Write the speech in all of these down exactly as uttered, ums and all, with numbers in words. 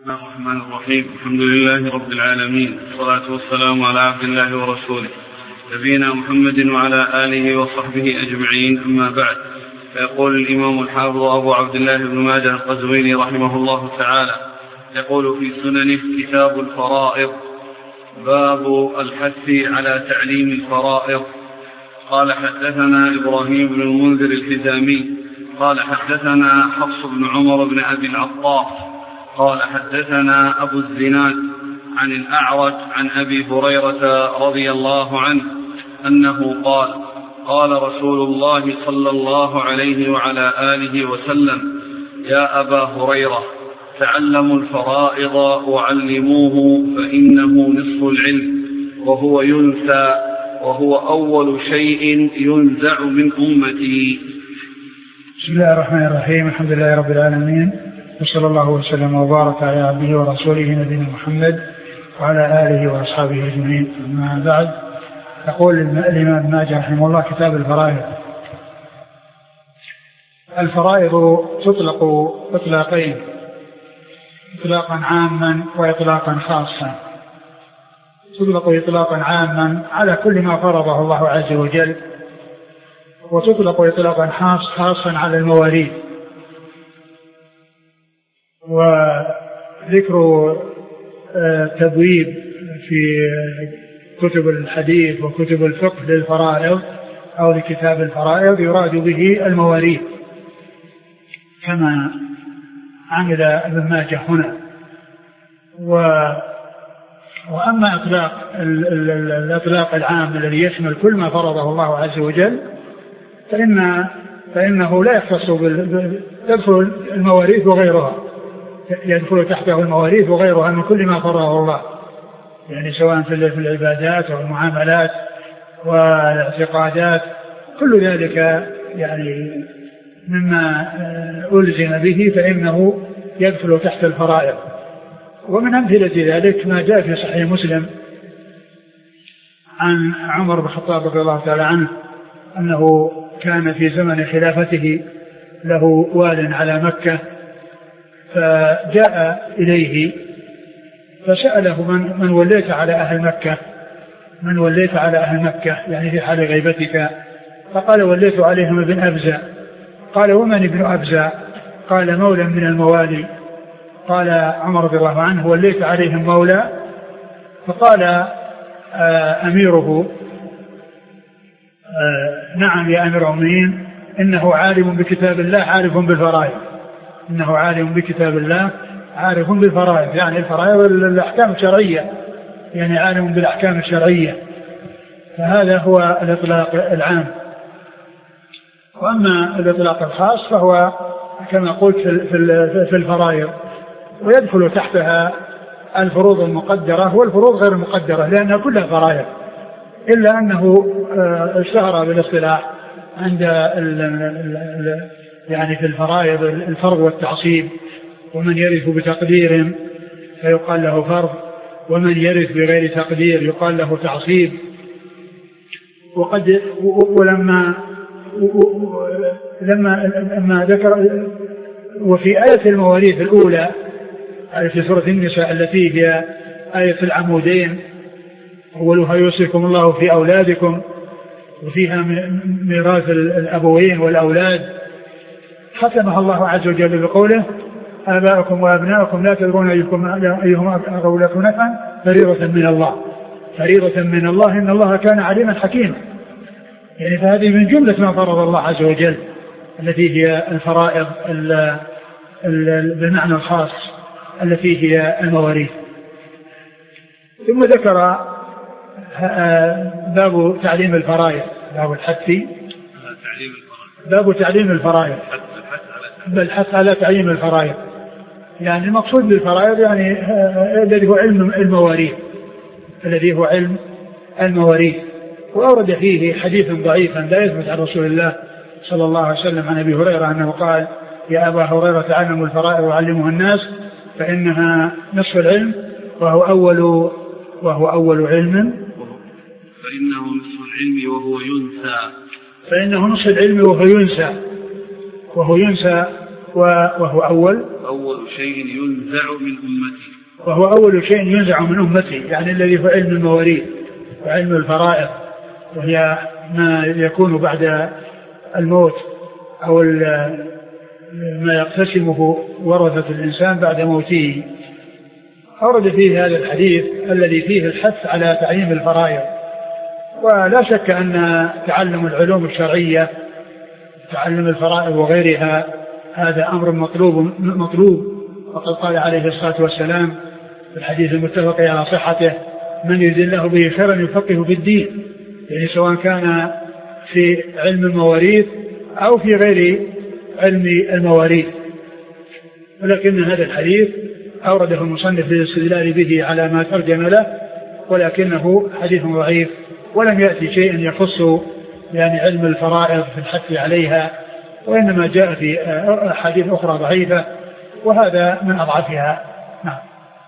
بسم الله الرحمن الرحيم. الحمد لله رب العالمين، والصلاة والسلام على عبد الله ورسوله نبينا محمد وعلى آله وصحبه أجمعين، أما بعد. فيقول الإمام الحافظ أبو عبد الله بن ماجه القزويني رحمه الله تعالى، يقول في سننه: كتاب الفرائض، باب الحث على تعليم الفرائض. قال: حدثنا إبراهيم بن المنذر الحزامي قال: حدثنا حفص بن عمر بن أبي العطاف قال: حدثنا أبو الزناد عن الأعرج عن أبي هريرة رضي الله عنه أنه قال: قال رسول الله صلى الله عليه وعلى آله وسلم: يا أبا هريرة، تعلموا الفرائض وعلموه، فإنه نصف العلم، وهو ينسى، وهو أول شيء ينزع من أمتي. بسم الله الرحمن الرحيم. الحمد لله رب العالمين، وصلى الله وسلم وبارك على عبده ورسوله نبينا محمد وعلى آله وأصحابه أجمعين، أما بعد. يقول الإمام ابن ماجه رحمه الله: كتاب الفرائض. الفرائض تطلق إطلاقين: إطلاقا عاما وإطلاقا خاصا. تطلق إطلاقا عاما على كل ما فرضه الله عز وجل، وتطلق إطلاقا خاصا على المواريث. وذكر تبويب في كتب الحديث وكتب الفقه للفرائض أو لكتاب الفرائض يراد به المواريث، كما عمل ابن ماجه هنا. وأما إطلاق الإطلاق العام الذي يشمل كل ما فرضه الله عز وجل فإن فإنه لا يختص يدخل المواريث وغيرها، يدخل تحته المواريث وغيرها من كل ما فرضه الله، يعني سواء في العبادات والمعاملات والاعتقادات، كل ذلك يعني مما ألزم به فإنه يدخل تحت الفرائض. ومن أمثلة ذلك ما جاء في صحيح مسلم عن عمر بن الخطاب رضي الله تعالى عنه أنه كان في زمن خلافته له وال على مكة، فجاء إليه فسأله: من, من وليت على أهل مكة من وليت على أهل مكة يعني في حال غيبتك؟ فقال: وليت عليهم ابن أبزة. قال: ومن ابن أبزة؟ قال: مولى من الموالي. قال عمر رضي الله عنه: وليت عليهم مولى؟ فقال آه أميره: آه نعم يا أمير المؤمنين، إنه عالم بكتاب الله عارف بالفرائض. إنه عالم بكتاب الله عارف بالفرائض، يعني الفرائض الأحكام الشرعية، يعني عالم بالأحكام الشرعية. فهذا هو الإطلاق العام. وأما الإطلاق الخاص فهو كما قلت في الفرائض، ويدخل تحتها الفروض المقدرة والفروض غير المقدرة، لأنها كلها فرائض، إلا أنه اشتهر بالاصطلاح عند يعني في الفرائض الفرض والتعصيب، ومن يرث بتقدير فيقال له فرض، ومن يرث بغير تقدير يقال له تعصيب. وقد ولما لما لما ذكر وفي آية المواريث الأولى في سورة النساء التي هي آية العمودين: أولها يوصيكم الله في أولادكم، وفيها ميراث الأبوين والأولاد، ختمها الله عز وجل بقوله: آباؤكم وأبناؤكم لا تدرون أيهم أقرب لكم نفعا فريضة من الله. فريضة من الله، إن الله كان عليما حكيما. يعني فهذه من جملة ما فرض الله عز وجل، التي هي الفرائض بالمعنى الخاص التي هي المواريث. ثم ذكر باب تعليم الفرائض، باب الحث باب تعليم الفرائض بالحث على تعليم الفرائض. يعني المقصود بالفرائض يعني الذي هو علم المواريث، الذي هو علم المواريث. وأورد فيه حديثا ضعيفا لا يثبت عن رسول الله صلى الله عليه وسلم عن أبي هريرة أنه قال: يا أبا هريرة، تعلموا الفرائض وعلموها الناس، فإنها نصف العلم، وهو أول وهو أول علم فإنه نصف العلم وهو ينسى. فإنه نصف العلم وهو ينسى وهو ينسى وهو أول أول شيء ينزع من أمتي وهو أول شيء ينزع من أمتي، يعني الذي هو علم المواريث وعلم الفرائض، وهي ما يكون بعد الموت أو ما يقتسمه ورثة الإنسان بعد موته. أورد فيه هذا الحديث الذي فيه الحث على تعليم الفرائض. ولا شك أن تعلم العلوم الشرعية تعلم الفرائض وغيرها هذا أمر مطلوب مطلوب وقد قال عليه الصلاة والسلام في الحديث المتفق على صحته: من يريد الله به خيرا يفقهه في الدين، يعني سواء كان في علم المواريث أو في غير علم المواريث. ولكن هذا الحديث أورده المصنف للاستدلال به على ما ترجم له، ولكنه حديث ضعيف ولم يأتي شيء يخص يعني علم الفرائض في الحث عليها، وإنما جاء في أحاديث أخرى ضعيفة وهذا من أضعفها. نعم.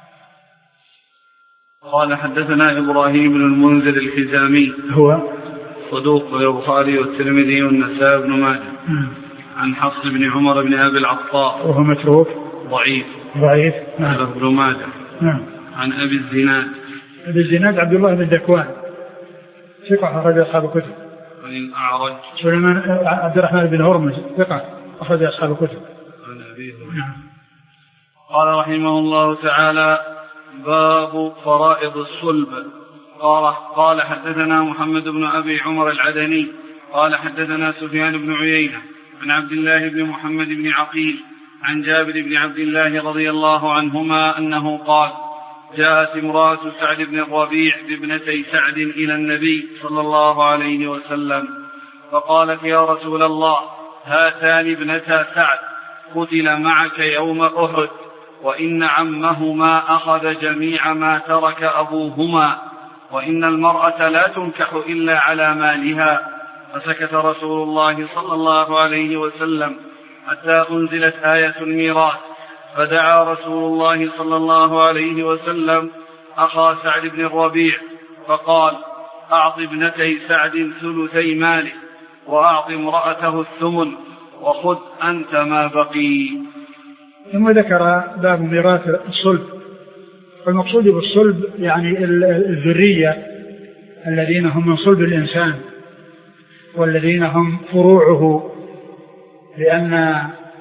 قال حدثنا إبراهيم بن المنذر الحزامي هو صدوق البخاري والترمذي والنسائي بن ماجه عن حفص بن عمر بن أبي العطاء وهو متروك ضعيف ضعيف نعم ابن ماجه نعم عن أبي الزناد أبي الزناد عبد الله بن ذكوان ثقة أخرج أصحاب الكتب. عن الأعرج سليمان عبد الرحمن بن هرمز ثقة أخرج أصحاب الكتب. عن أبيه نعم. قال رحمه الله تعالى: باب فرائض الصلب. قال, قال حدثنا محمد بن أبي عمر العدني قال حدثنا سفيان بن عيينة عن عبد الله بن محمد بن عقيل عن جابر بن عبد الله رضي الله عنهما أنه قال: جاءت امرأة سعد بن الربيع بابنتي سعد إلى النبي صلى الله عليه وسلم فقالت: يا رسول الله، هاتان ابنتا سعد قتل معك يوم أحد، وإن عمهما أخذ جميع ما ترك أبوهما، وإن المرأة لا تنكح إلا على مالها. فسكت رسول الله صلى الله عليه وسلم حتى أنزلت آية الميراث، فدعا رسول الله صلى الله عليه وسلم أخا سعد بن الربيع فقال: أعط ابنتي سعد ثلثي ماله، وأعط امرأته الثمن، وخذ أنت ما بقي. ثم ذكر باب ميراث الصلب. والمقصود بالصلب يعني الذرية الذين هم من صلب الإنسان والذين هم فروعه، لأن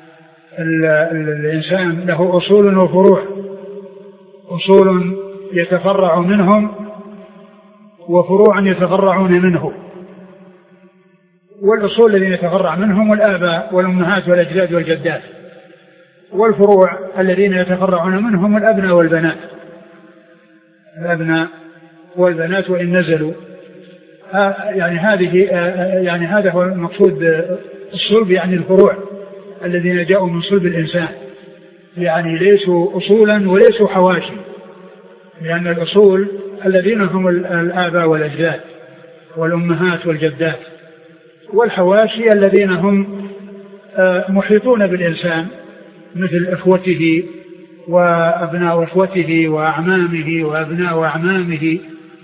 الإنسان له أصول وفروع، أصول يتفرع منهم وفروع يتفرعون منه. والأصول الذين يتفرع منهم الآباء والأمهات والأجداد والجدات، والفروع الذين يتفرعون منهم الأبناء والبنات الأبناء والبنات وإن نزلوا. يعني هذه يعني هذا هو المقصود الصلب، يعني الفروع الذين جاءوا من صلب الإنسان، يعني ليسوا أصولا وليسوا حواشي، لأن الأصول الذين هم الآباء والأجداد والأمهات والجدات، والحواشي الذين هم محيطون بالإنسان مثل إخوته وأبناء إخوته وأعمامه وأبناء أعمامه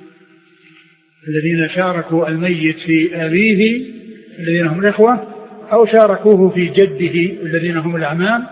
الذين شاركوا الميت في أبيه الذين هم الإخوة، أو شاركوه في جده الذين هم الأعمام،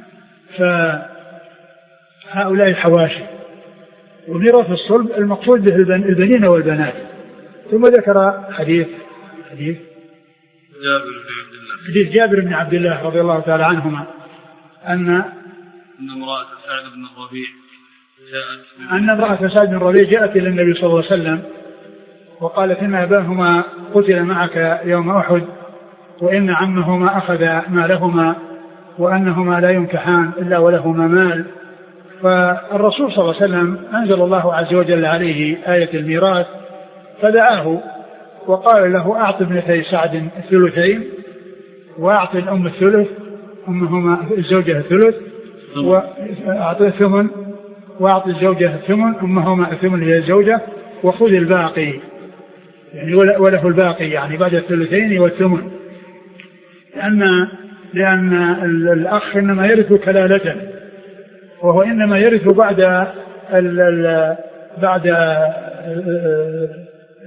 فهؤلاء الحواشي. وميراث الصلب المقصود به البنين والبنات. ثم ذكر حديث حديث جابر بن عبد الله حديث جابر بن عبد الله رضي الله تعالى عنهما أن أن امرأة سعد بن الربيع جاءت أن امرأة سعد بن الربيع جاءت إلى النبي صلى الله عليه وسلم وقالت: إن أباهما قتل معك يوم أحد، وإن عمهما أخذ مالهما، وأنهما لا ينكحان إلا ولهما مال. فالرسول صلى الله عليه وسلم أنزل الله عز وجل عليه آية الميراث، فدعاه وقال له: أعط ابنتي سعد الثلثين، وأعط الأم الثلث، أمهما الزوجة الثلث، وأعط الثمن، وأعط الزوجة الثمن، أمهما الثمن هي الزوجة، وخذ الباقي، يعني وله الباقي، يعني بعد الثلثين والثمن، لأن لأن الأخ إنما يرث كلالة، وهو إنما يرث بعد ال ال بعد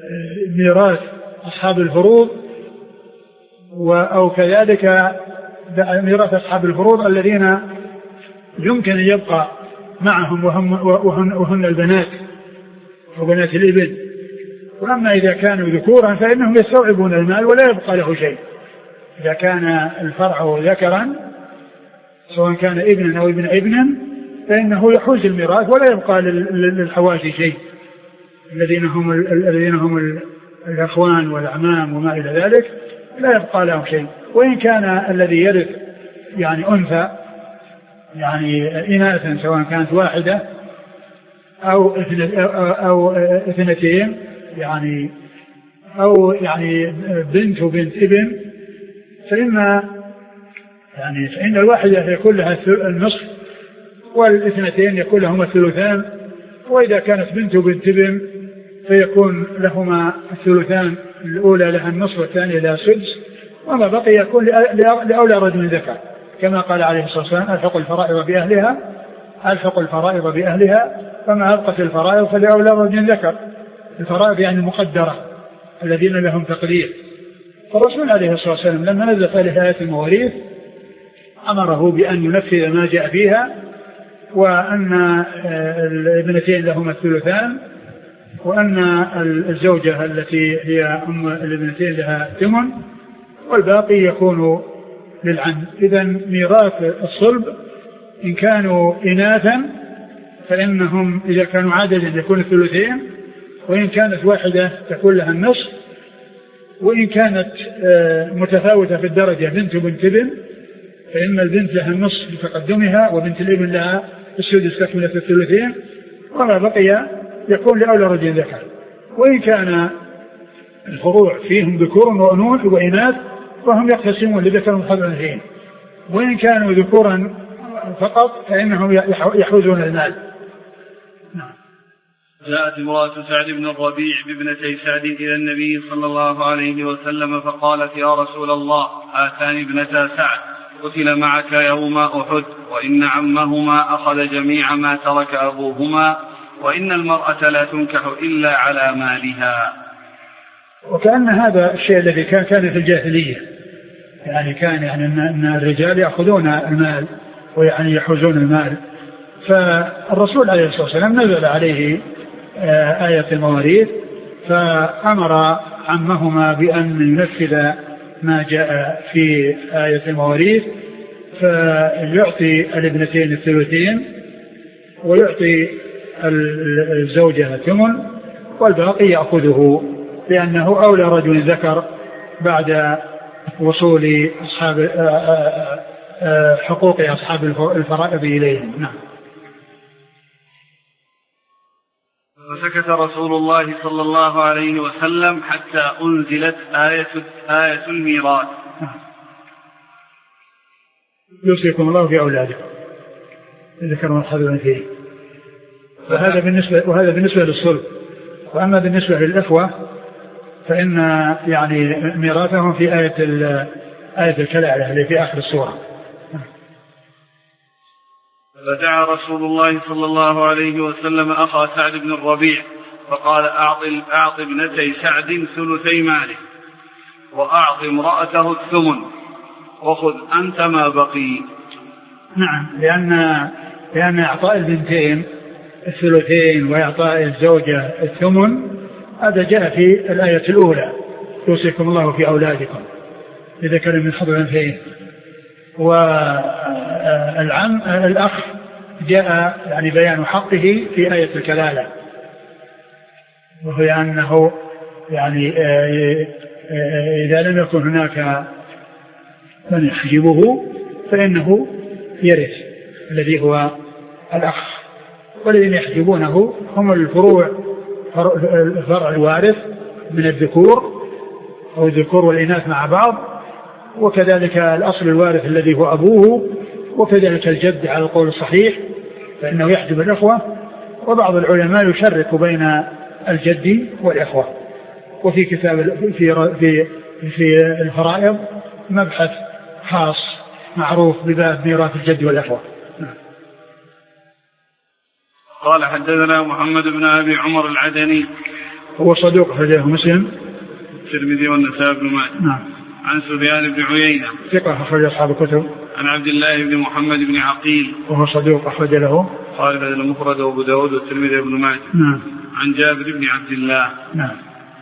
ميراث أصحاب الفروض، أو كذلك ميراث أصحاب الفروض الذين يمكن أن يبقى معهم وهم وهن, وهن البنات وبنات الابن. وأما إذا كانوا ذكورا فإنهم يستوعبون المال ولا يبقى له شيء. إذا كان الفرع ذكرا سواء كان ابنا أو ابن ابن فإنه يحوز الميراث ولا يبقى للحواشي شيء الذين هم الذين هم الأخوان والأعمام وما إلى ذلك لا يبقى لهم شيء. وإن كان الذي يرث يعني أنثى يعني إناثا سواء كانت واحدة أو أو اثنتين يعني أو يعني بنت وبنت ابن فإن يعني فإن الواحدة يكون لها النصف والاثنتين يكون لهما الثلثان. وإذا كانت بنت وبنت ابن فيكون لهما الثلثان، الأولى لها النصف والثانية لها السدس، وما بقي يكون لأولى رجل ذكر كما قال عليه الصلاة والسلام ألحق الفرائض بأهلها ألحق الفرائض بأهلها فما أبقت الفرائض فلأولى رجل ذكر. الفرائض يعني المقدرة الذين لهم تقدير. فالرسول عليه الصلاة والسلام لما نزل عليه آية المواريث أمره بأن ينفذ ما جاء فيها، وأن الابنتين لهما الثلثان، وأن الزوجة التي هي أم الابنتين لها ثمن، والباقي يكون للعم. إذن ميراث الصلب إن كانوا إناثا فإنهم إذا كانوا عددا يكون الثلثين، وإن كانت واحدة تكون لها النصف، وإن كانت متفاوتة في الدرجة بنت وبنت ابن فإن البنت لها النصف بتقدمها وبنت الابن لها السدس تكملة الثلثين، وما بقي يكون لأولى رجل ذكر. وإن كان الفروع فيهم ذكور وأنوث وإناث فهم يقتسمون لذكر وأنثى الأنثيين، وإن كانوا ذكورا فقط فإنهم يحوزون المال. نعم. جاءت امرأة سعد بن الربيع بابنتي سعد إلى النبي صلى الله عليه وسلم فقالت يا رسول الله هاتان ابنتا سعد قتل معك يوم أحد، وإن عمهما أخذ جميع ما ترك أبوهما، وإن المرأة لا تنكح إلا على مالها. وكأن هذا الشيء الذي كان كان في الجاهلية، يعني كان يعني أن الرجال يأخذون المال ويعني يحوزون المال. فالرسول عليه الصلاة والسلام نزل عليه آية المواريث فأمر عمهما بأن ينفذ ما جاء في آية المواريث، فيعطي الابنتين الثلثين ويعطي الزوجة الثمن والباقي يأخذه، لأنه أولى رجل ذكر بعد وصول أصحاب حقوق أصحاب الفرائض إليهم. نعم. فسكت رسول الله صلى الله عليه وسلم حتى أنزلت آية, آية الميراث. يوصيكم الله في أولادكم ذكر والحذر فيه. وهذا بالنسبة وهذا بالنسبة للصلب. وأما بالنسبة للإخوة فإن يعني ميراثهم في آية آية الكلالة اللي في آخر السورة. فدعا رسول الله صلى الله عليه وسلم أخا سعد بن الربيع فقال أعط ابنتي سعد ثلثي ماله وأعط امرأته الثمن وخذ أنت ما بقي. نعم، لأن لأن إعطاء البنتين الثلثين وإعطاء الزوجة الثمن هذا جاء في الآية الأولى يوصيكم الله في أولادكم لذكر من حظ الأنثيين. والعم الأخ جاء يعني بيان حقه في آية الكلالة، وهي أنه يعني إذا لم يكن هناك من يحجبه فإنه يرث الذي هو الأخ، والذين يحجبونه هم الفروع الفرع الوارث من الذكور أو الذكور والإناث مع بعض، وكذلك الأصل الوارث الذي هو أبوه، وكذلك الجد على القول الصحيح فإنه يحجب الأخوة. وبعض العلماء يشرك بين الجد والإخوة. وفي كتاب في في في الفرائض مبحث خاص معروف بباب ميراث الجد والإخوة. قال حدثنا محمد بن أبي عمر العدني هو صدوق أخرجه مسلم الترمذي والنسائي بن ماجه. نعم. عن سفيان بن عيينة ثقة أخرج أصحاب الكتب. عن عبد الله بن محمد بن عقيل وهو صدوق أخرج له قال في المفرد وأبو داود والترمذي وابن ماجه. نعم. عن جابر بن عبد الله. نعم.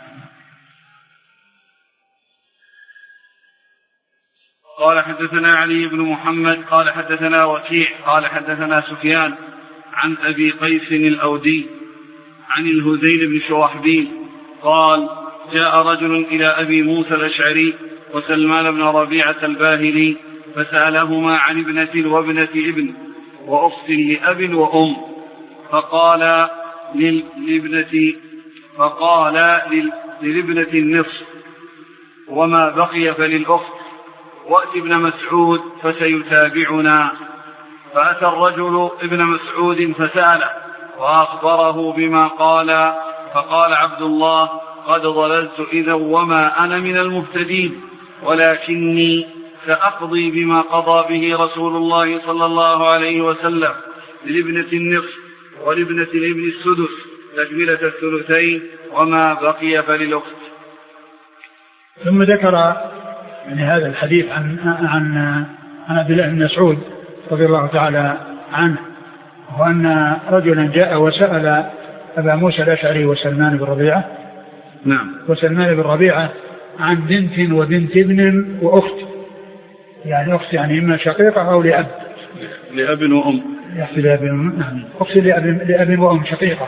قال حدثنا علي بن محمد قال حدثنا وكيع قال حدثنا سفيان عن أبي قيس الأودي عن الهذيل بن شرحبيل قال جاء رجل إلى أبي موسى الأشعري وسلمان بن ربيعة الباهلي فسألهما عن ابنة وابنة ابن وأخت لأب وأم فقال للابنة فقال للابنة النصف وما بقي فللأخت وأت ابن مسعود فسيتابعنا. فأتى الرجل ابن مسعود فسأله وأخبره بما قال فقال عبد الله قد ضللت إذا وما أنا من المهتدين ولكني سأقضي بما قضى به رسول الله صلى الله عليه وسلم لابنة النصف ولابنة الابن السدس تكملة الثلثين وما بقي فللأخت. ثم ذكر يعني هذا الحديث عن عن عن عبد الله بن مسعود رضي الله تعالى عنه وأن رجلا جاء وسأل أبا موسى الأشعري وسلمان بن ربيعة نعم وسلمان بن ربيعة عن بنت وبنت ابن وأخت يعني أخت يعني إما شقيقة أو لأب لأب وأم أخت لأب نعم أخت لأب, لأب وأم شقيقة.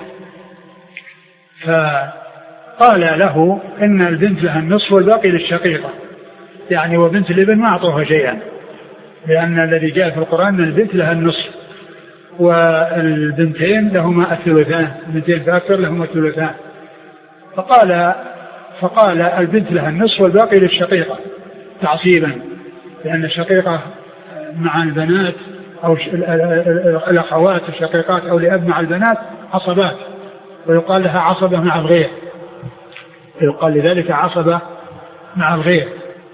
فقال له إن البنت لها النصف والباقي للشقيقة يعني وبنت الابن ما أعطوها شيئا لأن الذي جاء في القرآن أن البنت لها النصف والبنتين لهما الثلثان البنتين فأكثر لهما الثلثان. فقال فقال البنت لها النصف والباقي للشقيقة تعصيبا لأن الشقيقة مع البنات أو الأخوات الشقيقات أو لأب مع البنات عصبات ويقال لها عصبة مع الغير يقال لذلك عصبة مع الغير.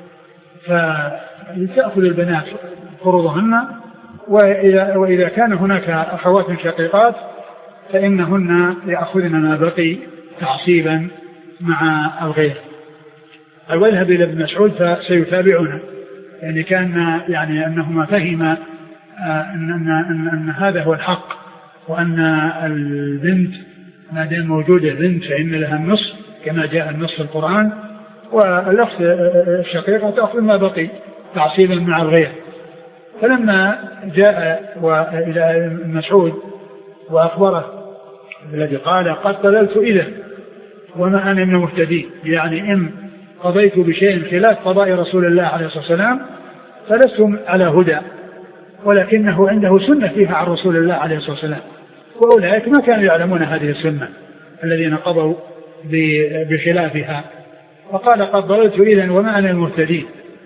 فتأخذ البنات فروضهن وإذا, وإذا كان هناك أخوات شقيقات فإنهن يأخذن ما بقي تعصيبا مع الغير. ويذهب إلى ابن مسعود فسيتابعونه يعني كان يعني أنهما فهما أن, أن, أن, أن هذا هو الحق وأن البنت ما دام موجودة بنت فإن لها النصف كما جاء النص في القرآن والأخت الشقيقة تأخذ ما بقي تعصيبا مع الغير. فلما جاء إلى مسعود وأخبره الذي قال قد ضللت إذا وما أنا من المهتدين يعني إن قضيت بشيء خلاف قضاء رسول الله عليه الصلاة والسلام فلستم على هدى ولكنه عنده سنة فيها عن رسول الله عليه الصلاة والسلام وأولئك ما كانوا يعلمون هذه السنة الذين قضوا بخلافها. فقال قد ضللت إذا وما أنا المهتدين.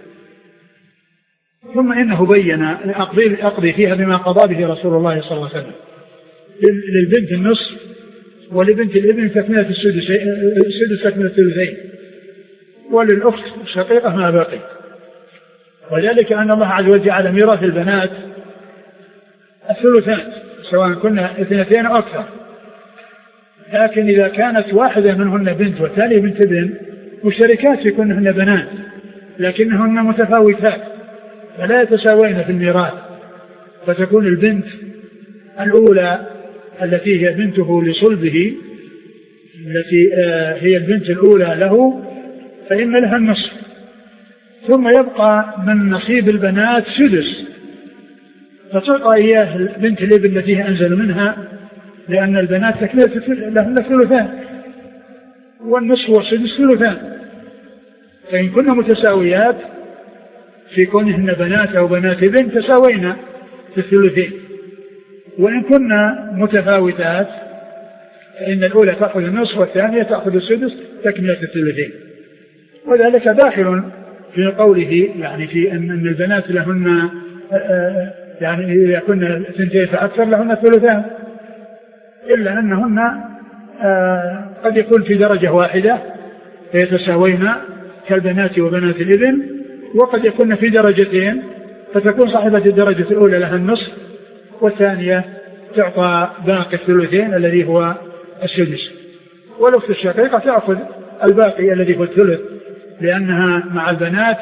ثم إنه بين أقضي, أقضي فيها بما قضى به رسول الله صلى الله عليه وسلم للبنت النصف ولبنت الابن تكملة السدس تكملة الثلثين وللأخت الشقيقة ما باقي. وذلك أن الله عز وجل على ميراث البنات الثلثان سواء كنا اثنتين أو أكثر لكن إذا كانت واحدة منهن بنت والثانية بنت ابن مشتركات في كونهن بنات لكنهن متفاوتات فلا يتساوين في الميراث فتكون البنت الأولى التي هي بنته لصلبه التي هي البنت الأولى له فإن لها النصف ثم يبقى من نصيب البنات سدس فتعطى إياه بنت الابن التي هي أنزل منها لأن البنات لهن ثلثان والنصف والسدس ثلثان فإن كنا متساويات في كونهن بنات أو بنات ابن تساوينا في الثلثين وإن كنا متفاوتات فإن الأولى تأخذ النصف والثانية تأخذ السدس تكملة الثلثين. وذلك داخل في قوله يعني في أن البنات لهن يعني إذا كنا ثنتين فأكثر لهن الثلثان إلا أنهن قد يكون في درجة واحدة فيتساوين كالبنات وبنات الابن وقد يكون في درجتين فتكون صاحبة الدرجة الأولى لها النصف والثانية تعطى باقي الثلثين الذي هو السدس. والأخت الشقيقة تأخذ الباقي الذي هو الثلث لأنها مع البنات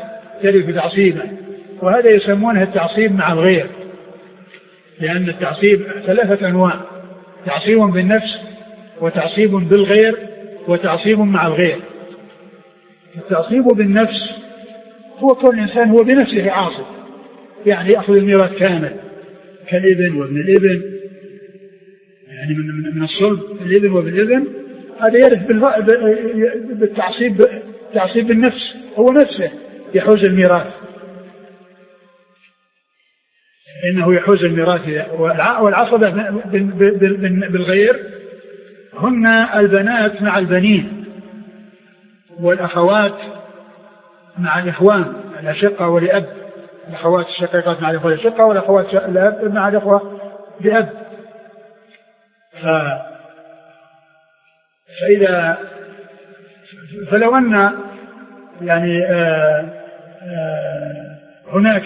ترث تعصيبا. وهذا يسمونه التعصيب مع الغير، لأن التعصيب ثلاثة أنواع: تعصيب بالنفس، وتعصيب بالغير، وتعصيب مع الغير. التعصيب بالنفس هو كل إنسان هو بنفسه عاصب، يعني يأخذ الميراث كامل كالابن وابن الابن، يعني من من الصلب الابن وابن الابن، هذا يرث بالتعصيب تعصيب بالنفس، هو نفسه يحوز الميراث، إنه يحوز الميراث. والعصبة بالغير هن البنات مع البنين، والأخوات مع الإخوان الأشقة ولأب، الأخوات الشقيقات مع الإخوة الأشقة، والأخوات الأب مع الإخوة بأب. ف... فإذا فلو أن يعني آآ آآ هناك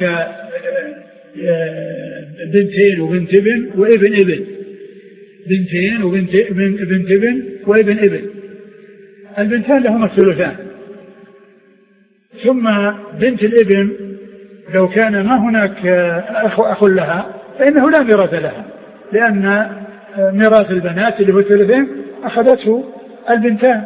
بنتين وبنت ابن وابن ابن، بنتين وبنت ابن بنت ابن وابن ابن، البنتان لهما الثلثان. ثم بنت الابن لو كان ما هناك أخ, أخ لها فإنه لا ميراث لها، لأن ميراث البنات اللي هو الثلثين أخذته البنتان.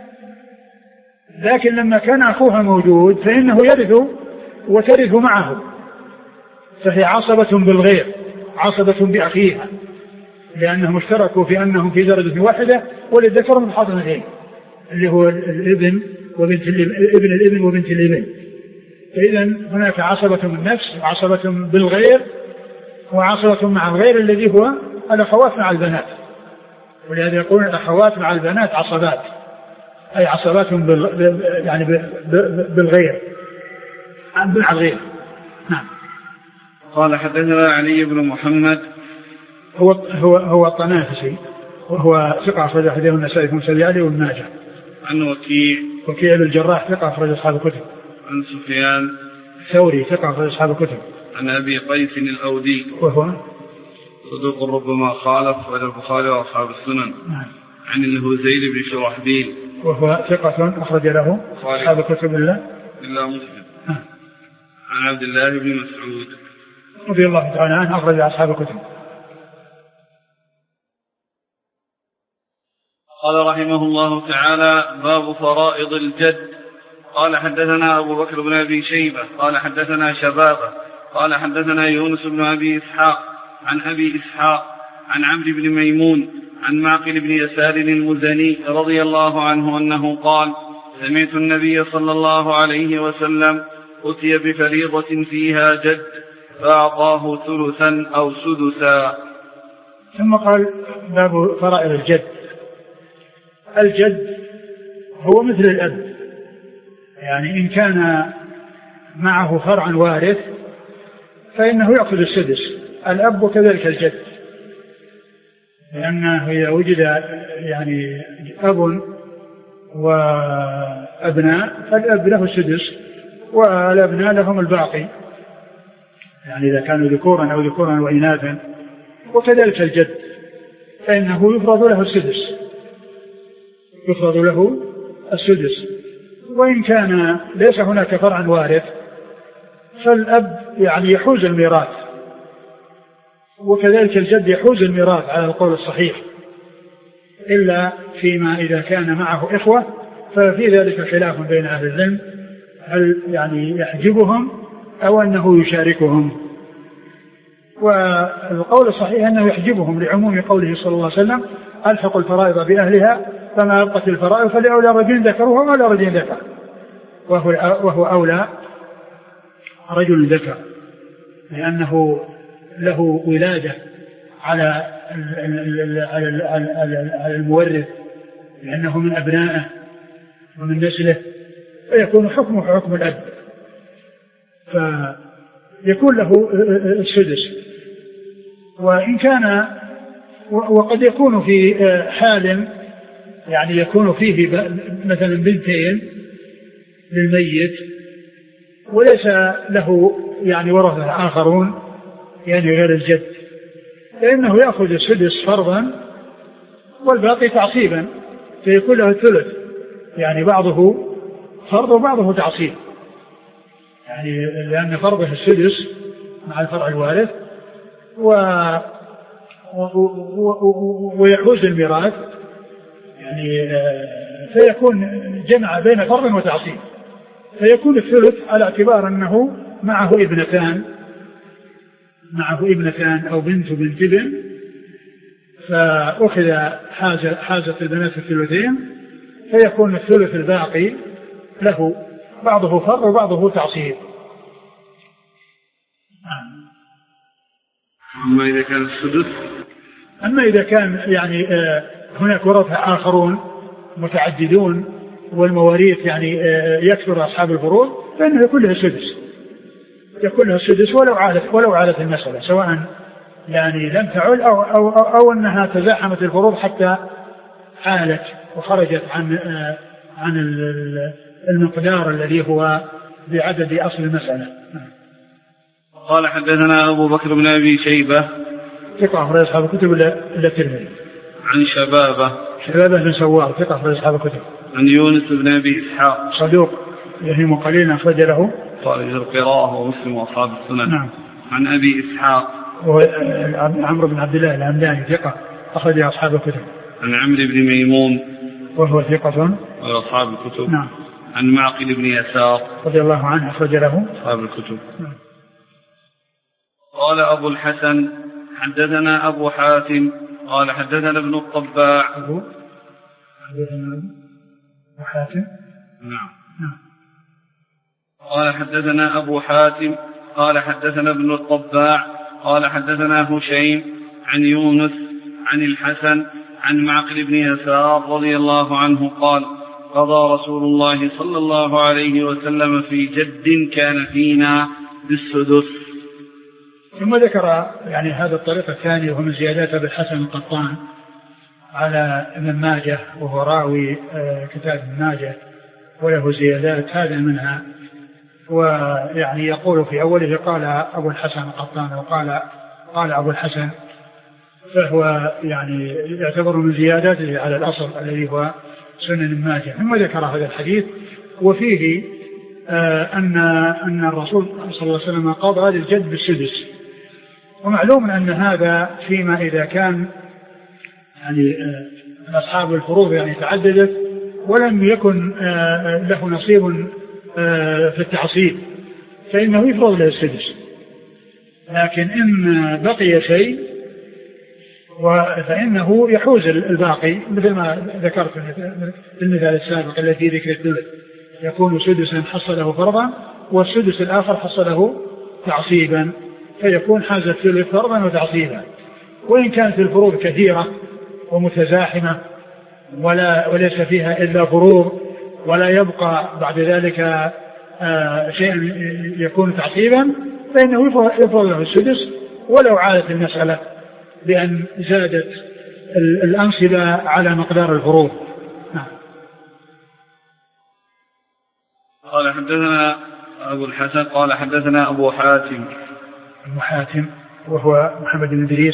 لكن لما كان أخوها موجود فإنه يرث وترث معه، فهي عصبة بالغير، عصبة بأخيها، لأنهم اشتركوا في أنهم في درجة واحدة، وللذكر مثل حظ الأنثيين، اللي هو الابن وبنت الابن الابن وبنت الابن. فإذا هناك عصبة بالنفس وعصبة بالغير وعصبة مع الغير الذي هو الأخوات مع البنات، ولهذا يقول الأخوات مع البنات عصبات، أي عصبات بال... يعني بالغير مع الغير. نعم. قال حدثنا علي بن محمد هو هو هو الطنافسي، وهو ثقة أخرج حديث النسائي في مسند علي وابن ماجه. عن وكيع وكيع بن الجراح ثقة أخرج أصحاب الكتب. عن سفيان الثوري ثقة أخرج أصحاب الكتب. عن أبي قيس الأودي وهو صدوق ربما خالف وجه البخاري وأصحاب السنن. نعم. عن الهذيل بن شرحبيل وهو ثقة أخرج له أصحاب الكتب إلا إلا مسلم. عن عبد الله بن مسعود رضي الله تعالى عنه أخرج أصحاب الكتب. قال رحمه الله تعالى: باب فرائض الجد. قال حدثنا أبو بكر بن أبي شيبة قال حدثنا شبابة قال حدثنا يونس بن أبي إسحاق عن أبي إسحاق عن عمرو بن ميمون عن معقل بن يسار المزني رضي الله عنه أنه قال: سمعت النبي صلى الله عليه وسلم أتي بفريضة فيها جد فأعطاه ثلثا أو سدسا. ثم قال: باب فرائض الجد. الجد هو مثل الأب، يعني إن كان معه فرع وارث فإنه يأخذ السدس، الأب كذلك الجد، لأنه إذا وجد يعني أب وأبناء فالأب له السدس والأبناء لهم الباقي، يعني إذا كانوا ذكورا أو ذكورا وإناثا. وكذلك الجد فإنه يفرض له السدس، يفرض له السدس. وإن كان ليس هناك فرع وارث فالأب يعني يحوز الميراث، وكذلك الجد يحوز الميراث على القول الصحيح، إلا فيما إذا كان معه إخوة ففي ذلك خلاف بين أهل العلم، هل يعني يحجبهم أو أنه يشاركهم. والقول الصحيح أنه يحجبهم لعموم قوله صلى الله عليه وسلم: ألحق الفرائض بأهلها فما أبقت الفرائض فلأولى رجل ذكرها ولا رجل ذكر، وهو, وهو أولى رجل ذكر، لأنه له ولادة على على المورث، لأنه من أبنائه ومن نسله، فيكون حكمه حكم الأب، فيكون له السدس. وإن كان وقد يكون في حال يعني يكون فيه مثلا بنتين للميت وليس له يعني ورثة آخرون يعني غير الجد، فإنه يأخذ السدس فرضا والباقي تعصيبا، فيكون له الثلث، يعني بعضه فرض وبعضه تعصيب. يعني لأن فرضه السدس مع الفرع الوارث و... و... و... و... ويحوز الميراث، يعني فيكون جمع بين فرض وتعصيب، فيكون الثلث على اعتبار أنه معه ابنتان معه ابنتان أو بنت بنت ابن، فأخذ حاجة البنات الثلثين، فيكون الثلث الباقي له بعضه فرض وبعضه تعصيب. أما إذا كان السدس أما إذا كان يعني هناك ورثة آخرون متعددون والمواريث يعني يكثر أصحاب الفروض، فإنه يكون له السدس يكون له السدس ولو عادت ولو عادت المسألة، سواء يعني لم تعل أو, أو, أو, أو أنها تزاحمت الفروض حتى عالت وخرجت عن عن المقدار الذي هو بعدد أصل المسألة. قال حدثنا أبو بكر بن أبي شيبة ثقة أخرج أصحاب الكتب إلا الترمذي. عن شبابة شبابة بن سوار ثقة أخرج أصحاب الكتب. عن يونس بن أبي إسحاق صدوق يهم قليلا أخرج له خارج القراءة ومسلم وأصحاب السنن. نعم. عن أبي إسحاق عمرو بن عبد الله الهمداني ثقة أخرج أصحاب الكتب. عن عمرو بن ميمون وهو ثقة أصحاب الكتب. نعم. عن معقل بن يسار رضي الله عنه أخرج له أصحاب الكتب. نعم. قال أبو الحسن حدثنا أبو حاتم قال حدثنا ابن الطباع. أبو حدثنا أبو حاتم. نعم. نعم. قال حدثنا أبو حاتم قال حدثنا ابن الطباع قال حدثنا هشيم عن يونس عن الحسن عن معقل بن يسار رضي الله عنه قال قضى رسول الله صلى الله عليه وسلم في جد كان فينا بالسدس. ثم ذكر يعني هذا الطريق الثاني وهو من زيادات أبي الحسن القطان على ابن ماجه، وهو راوي كتاب ابن ماجه وله زيادات، هذا منها. ويعني يقول في أوله قال أبو الحسن القطان وقال قال أبو الحسن، فهو يعني يعتبر من زياداته على الأصل الذي هو سنن ابن ماجه. ثم ذكر هذا الحديث وفيه آه أن أن الرسول صلى الله عليه وسلم قضى للجد بالسدس، ومعلوم أن هذا فيما إذا كان يعني آه أصحاب الفروض يعني تعددت ولم يكن آه له نصيب آه في التعصيب فإنه يفرض له السدس. لكن إن بقي شيء فإنه يحوز الباقي، مثل ما ذكرت في المثال السابق الذي ذكر الثلث، يكون سدسا حصله فرضا والسدس الآخر حصله تعصيبا، فيكون حاز الثلث فرضا وتعصيبا. وإن كانت الفروض كثيرة ومتزاحمة ولا وليس فيها إلا فروض ولا يبقى بعد ذلك آه شيء يكون تعصيبا، فإنه يفرض له السدس ولو عادت المسألة بأن زادت الأنصبة على مقدار الفروض. نعم. قال حدثنا أبو الحسن قال حدثنا أبو حاتم. أبو حاتم وهو محمد بن إدريس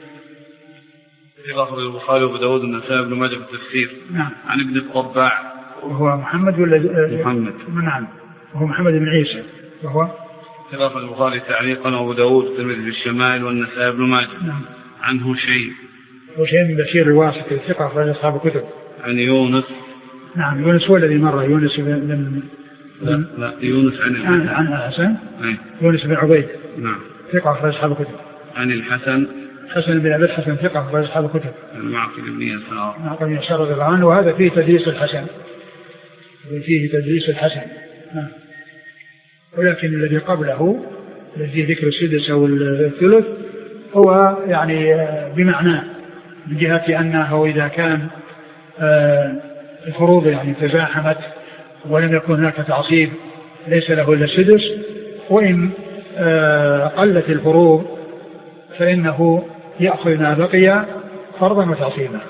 في أخرج البخاري وأبو داود والنسائي بن ماجه في التفسير. نعم. عن ابن الطباع وهو محمد ولا محمد؟ نعم. وهو محمد بن عيسى وهو في أخرج البخاري تعليقا وأبو داود والترمذي في الشمائل والنسائي بن ماجه. نعم. عن هشيم هشيم بن بشير الواسطي ثقة أخرج أصحاب الكتب. عن يونس. نعم. يونس هو الذي مر يونس بن لا, لا يونس عن الحسن. عن الحسن. أي. يونس بن عبيد. نعم. ثقة أخرج أصحاب الكتب. عن الحسن. حسن بن أبي الحسن ثقة أخرج أصحاب الكتب. عن معقل بن يسار. معقل بن يسار رضي الله عنه، وهذا فيه تدليس الحسن فيه تدليس الحسن. نعم. ولكن الذي قبله الذي ذكر السدس أو الثلث هو يعني بمعنى من جهة أنه إذا كان الفروض يعني تزاحمت ولم يكن هناك تعصيب ليس له إلا السدس، وإن قلت الفروض فإنه يأخذ ما بقي فرضا وتعصيبا.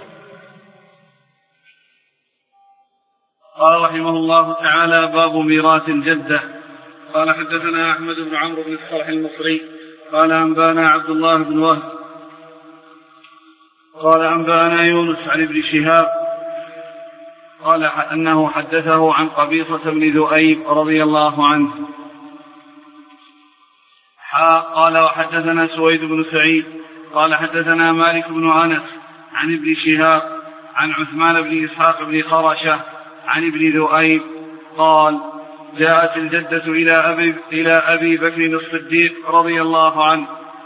قال رحمه الله تعالى باب ميراث الجدة. قال حدثنا أحمد بن عمرو بن الصرح المصري قال أنبانا عبد الله بن وهب قال أنبانا يونس عن ابن شهاب قال أنه حدثه عن قبيصة بن ذؤيب رضي الله عنه قال وحدثنا سويد بن سعيد قال حدثنا مالك بن أنس عن ابن شهاب عن عثمان بن إسحاق بن خرشة عن ابن ذؤيب قال جاءت الجدة إلى أبي, إلى أبي بكر الصديق رضي الله عنه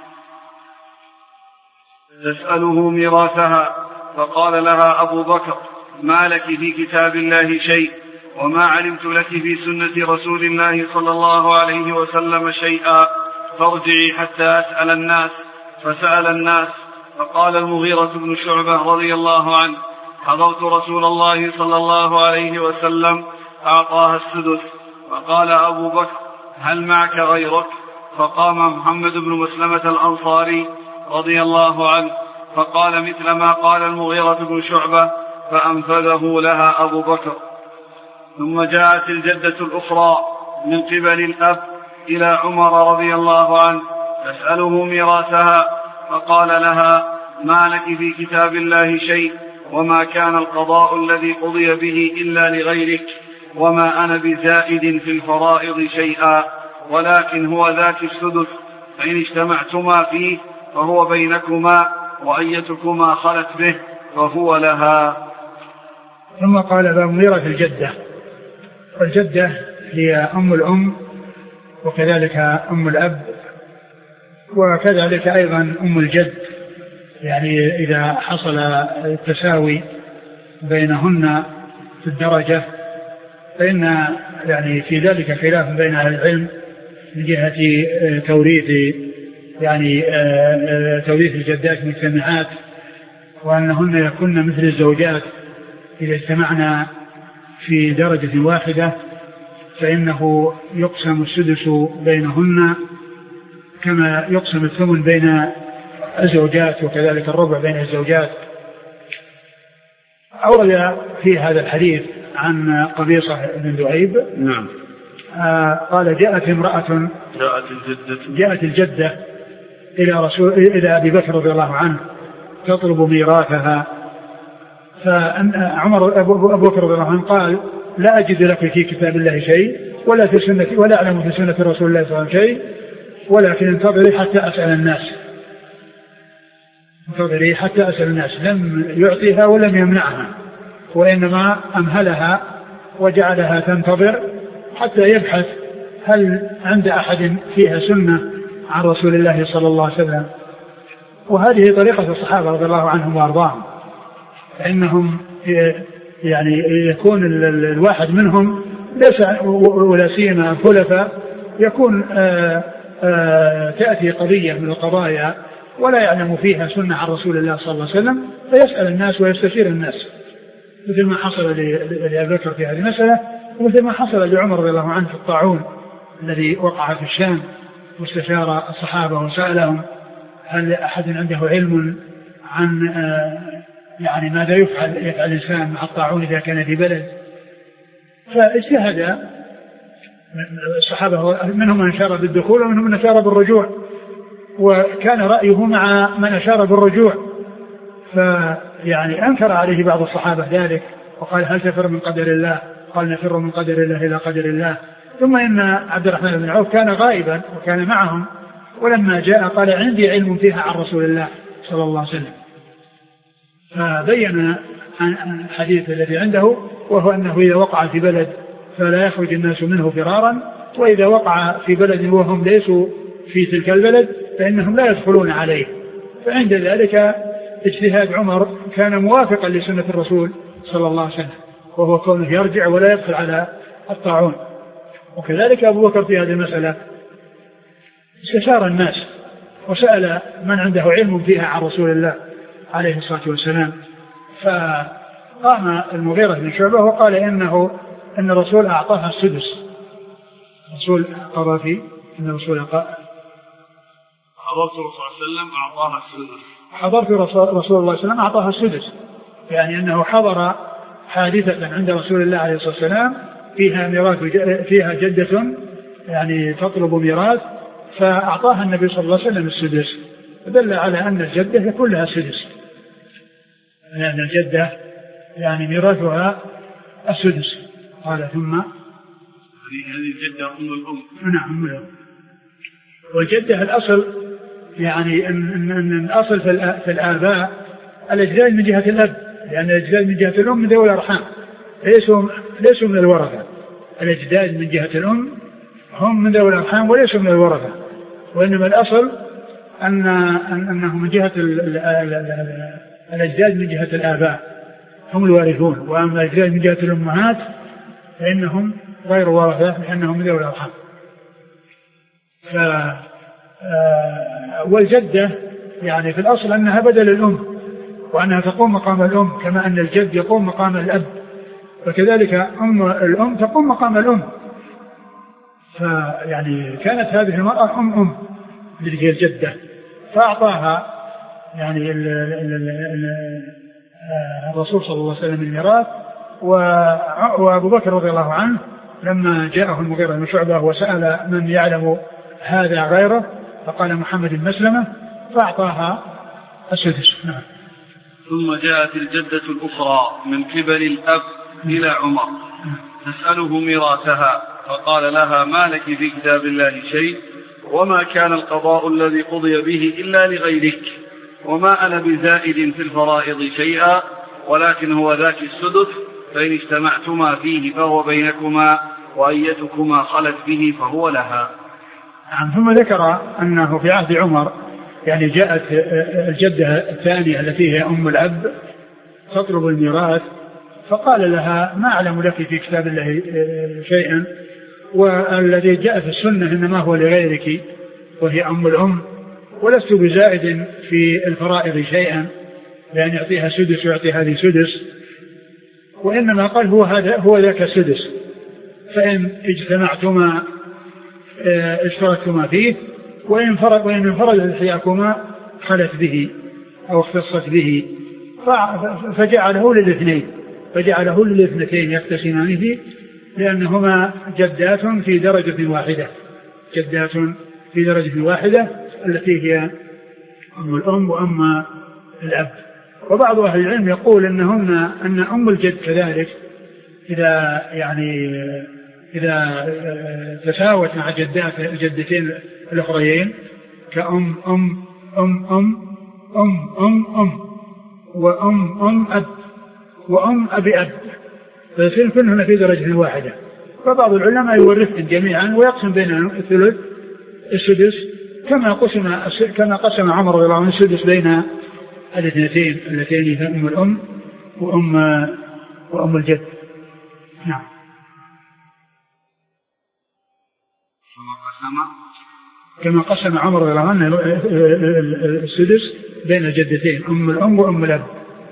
تسأله ميراثها فقال لها أبو بكر ما لك في كتاب الله شيء وما علمت لك في سنة رسول الله صلى الله عليه وسلم شيئا فارجعي حتى أسأل الناس. فسأل الناس فقال المغيرة بن شعبة رضي الله عنه حضرت رسول الله صلى الله عليه وسلم أعطاها السدس. فقال أبو بكر هل معك غيرك؟ فقام محمد بن مسلمة الأنصاري رضي الله عنه فقال مثل ما قال المغيرة بن شعبة فأنفذه لها أبو بكر. ثم جاءت الجدة الأخرى من قبل الأب إلى عمر رضي الله عنه تسأله ميراثها فقال لها ما لك في كتاب الله شيء وما كان القضاء الذي قضي به إلا لغيرك وما أنا بزائد في الفرائض شيئا ولكن هو ذاك السدس فإن اجتمعتما فيه فهو بينكما وأيتكما خلت به فهو لها. ثم قال باب ميراث الجدة. الجدة هي أم الأم وكذلك أم الأب وكذلك أيضا أم الجد، يعني إذا حصل التساوي بينهن في الدرجة فإن يعني في ذلك خلاف بين أهل العلم من جهة توريث يعني توريث الجدات مجتمعات وأنهن يكون مثل الزوجات إذا اجتمعنا في درجة واحدة فإنه يقسم السدس بينهن كما يقسم الثمن بين الزوجات وكذلك الربع بين الزوجات. أورد في هذا الحديث عن قبيصة بن ذؤيب نعم آه قال جاءت امرأة جاءت الجدة جاءت الجدة إلى رسول إلى أبي بكر رضي الله عنه تطلب ميراثها فعمر أبو بكر رضي الله عنه قال لا أجد لك في كتاب الله شيء ولا في سنة ولا أعلم في سنة رسول الله صلى الله عليه وسلم شيء ولكن انتظري حتى أسأل الناس انتظري حتى أسأل الناس. لم يعطيها ولم يمنعها وإنما أمهلها وجعلها تنتظر حتى يبحث هل عند أحد فيها سنة عن رسول الله صلى الله عليه وسلم. وهذه طريقة الصحابة رضي الله عنهم وأرضاهم فإنهم يعني يكون الواحد منهم ليس ولا سيما الخلفاء يكون آآ آآ تأتي قضية من القضايا ولا يعلم فيها سنة عن رسول الله صلى الله عليه وسلم فيسأل الناس ويستشير الناس مثل ما حصل لأبي بكر في هذه المسألة ومثل ما حصل لعمر رضي الله عنه في الطاعون الذي وقع في الشام واستشار الصحابة وسألهم هل أحد عنده علم عن يعني ماذا يفعل يفعل الإنسان مع الطاعون إذا كان في بلد. فاجتهد الصحابة منهم من أشار بالدخول ومنهم من أشار بالرجوع وكان رأيه مع من أشار بالرجوع فيعني أنكر عليه بعض الصحابة ذلك وقال هل تفر من قدر الله؟ قال نفر من قدر الله إلى قدر الله. ثم إن عبد الرحمن بن عوف كان غائبا وكان معهم ولما جاء قال عندي علم فيها عن رسول الله صلى الله عليه وسلم فبين الحديث الذي عنده وهو أنه إذا وقع في بلد فلا يخرج الناس منه فرارا وإذا وقع في بلد وهم ليسوا في تلك البلد فإنهم لا يدخلون عليه. فعند ذلك اجتهاد عمر كان موافقا لسنة الرسول صلى الله عليه وسلم وهو كونه يرجع ولا يدخل على الطاعون. وكذلك أبو بكر في هذه المسألة استشار الناس وسأل من عنده علم فيها عن رسول الله عليه الصلاة والسلام. فقام المغيرة بن شعبة وقال إنه أن الرسول أعطاها السدس. الرسول قضى فيه أن الرسول قال حضرت رسول الله صلى الله عليه وسلم أعطاها السدس حضرت رسول الله صلى الله عليه وسلم أعطاها السدس يعني أنه حضر حادثة عند رسول الله عليه الصلاة والسلام فيها ميراث فيها جدة يعني تطلب ميراث فأعطاها النبي صلى الله عليه وسلم السدس فدل على أن الجدة يكون لها سدس لأن الجدة يعني ميراثها السدس. قال ثم هذه الجدة أم الأم نعم أم الأم. والجدة الأصل يعني أن, أن, أن الأصل في الآباء الأجداد من جهة الأب، لأن الأجداد من جهة الأم من ذوي الأرحام ليسوا ليسوا من الورثة. الأجداد من جهة الأم هم من ذوي الأرحام وليسوا من الورثة، وإنما الأصل أن أنهم من جهة الأجداد من جهة الآباء هم الوارثون، وأما الأجداد من جهة الأمهات فإنهم غير ورثة لأنهم من ذوي الأرحام. ف والجدة يعني في الأصل أنها بدل الأم، وأنها تقوم مقام الأم كما أن الجد يقوم مقام الأب، وكذلك أم الأم تقوم مقام الأم. فيعني كانت هذه المرأة أم أم اللي هي الجدة، فأعطاها يعني الرسول صلى الله عليه وسلم الميراث. وأبو بكر رضي الله عنه لما جاءه المغيرة بن شعبة وسأل من يعلم هذا غيره فقال محمد بن مسلمة، فأعطاها السدس. نعم. ثم جاءت الجدة الأخرى من قبل الأب إلى عمر تسأله ميراثها، فقال لها: ما لك في كتاب الله شيء، وما كان القضاء الذي قضي به إلا لغيرك، وما أنا بزائد في الفرائض شيئا، ولكن هو ذاك السدس، فإن اجتمعتما فيه فهو بينكما، وأيتكما خلت به فهو لها. ثم ذكر أنه في عهد عمر يعني جاءت الجدة الثانية التي هي أم الأب تطلب الميراث، فقال لها: ما أعلم لك في كتاب الله شيئا، والذي جاء في السنة إنما هو لغيرك وهي أم الأم، ولست بزائد في الفرائض شيئا، لأن يعطيها سدس ويعطي هذه سدس، وإنما قال هو هذا هو ذاك سدس، فإن اجتمعتما اشتركتما فيه، وإن فرق وإن انفرد إحداكما خلت به أو اختصت به، فجعله للاثنين فجعله للاثنتين يقتسمان فيه، لأنهما جدات في درجة واحدة جدات في درجة واحدة التي هي أم الأم وأم الأب. وبعض أهل العلم يقول أنهن أن أم الجد كذلك إذا يعني إذا تساوت مع جدات الجدتين الأخريين كأم أم أم أم أم أم أم وأم أم أب وأم أبي أب، فيصير كلهن في درجة واحدة. فبعض العلماء يورثن جميعا ويقسم بينهم الثلث السدس، كما قسم كما قسم عمر رضي الله عنه السدس بين الاثنتين اللتين هي أم الأم وأم وأم الجد. نعم. كما قسم عمر رضي الله عنه السدس بين الجدتين أم الأم وأم الأب.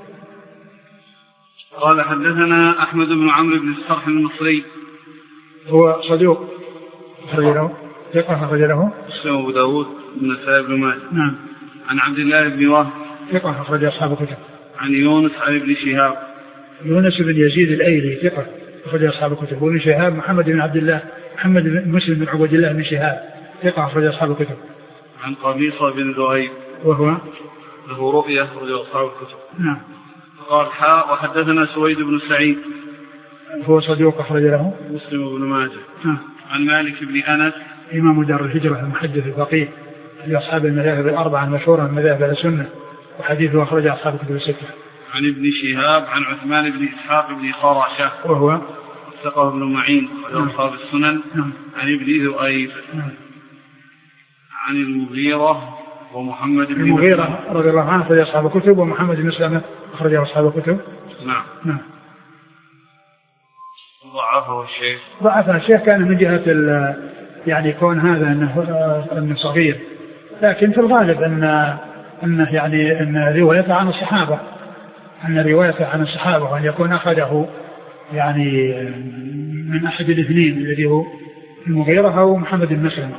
قال: حدثنا أحمد بن عمرو بن السرح المصري، هو صدوق أخرج له ثقة أخرج له مسلم وأبو داود والنسائي بن ماجه. نعم. عن عبد الله بن وهب ثقة أخرج أصحاب الكتب. عن يونس عن ابن شهاب يونس بن يزيد الأيلي ثقة أخرج أصحاب الكتب. وابن شهاب محمد بن عبد الله محمد بن مسلم بن عبد الله بن شهاب ثقة أخرج أصحاب الكتب. عن قبيصة بن ذؤيب وهو له رؤية أخرج أصحاب الكتب. نعم. قال: حاء وحدثنا سويد بن سعيد هو صدوق أخرج له مسلم بن ماجه. نعم. عن مالك بن أنس إمام دار الهجرة المحدث الفقيه لأصحاب المذاهب الأربعة المشهورة من مذاهب السنة، وحديثه أخرج أصحاب الكتب الستة. عن ابن شهاب عن عثمان بن إسحاق بن خراشة وهو ثقة بن معين وأصحاب السنن. نعم. عن ابن ذؤيب. نعم. عن المغيرة ومحمد بن المغيرة رضي الله عنه أخرج أصحاب الكتب، ومحمد بن مسلمة أخرج أصحاب الكتب. نعم. نعم. ضعفه الشيخ ضعفه الشيخ كان من جهة يعني كون هذا أنه, أنه صغير، لكن في الغالب أن أنه يعني أن روايته عن الصحابة أن روايته عن الصحابة وأن يكون أخذه يعني من أحد الاثنين الذي هو المغيرة أو محمد بن مسلمة.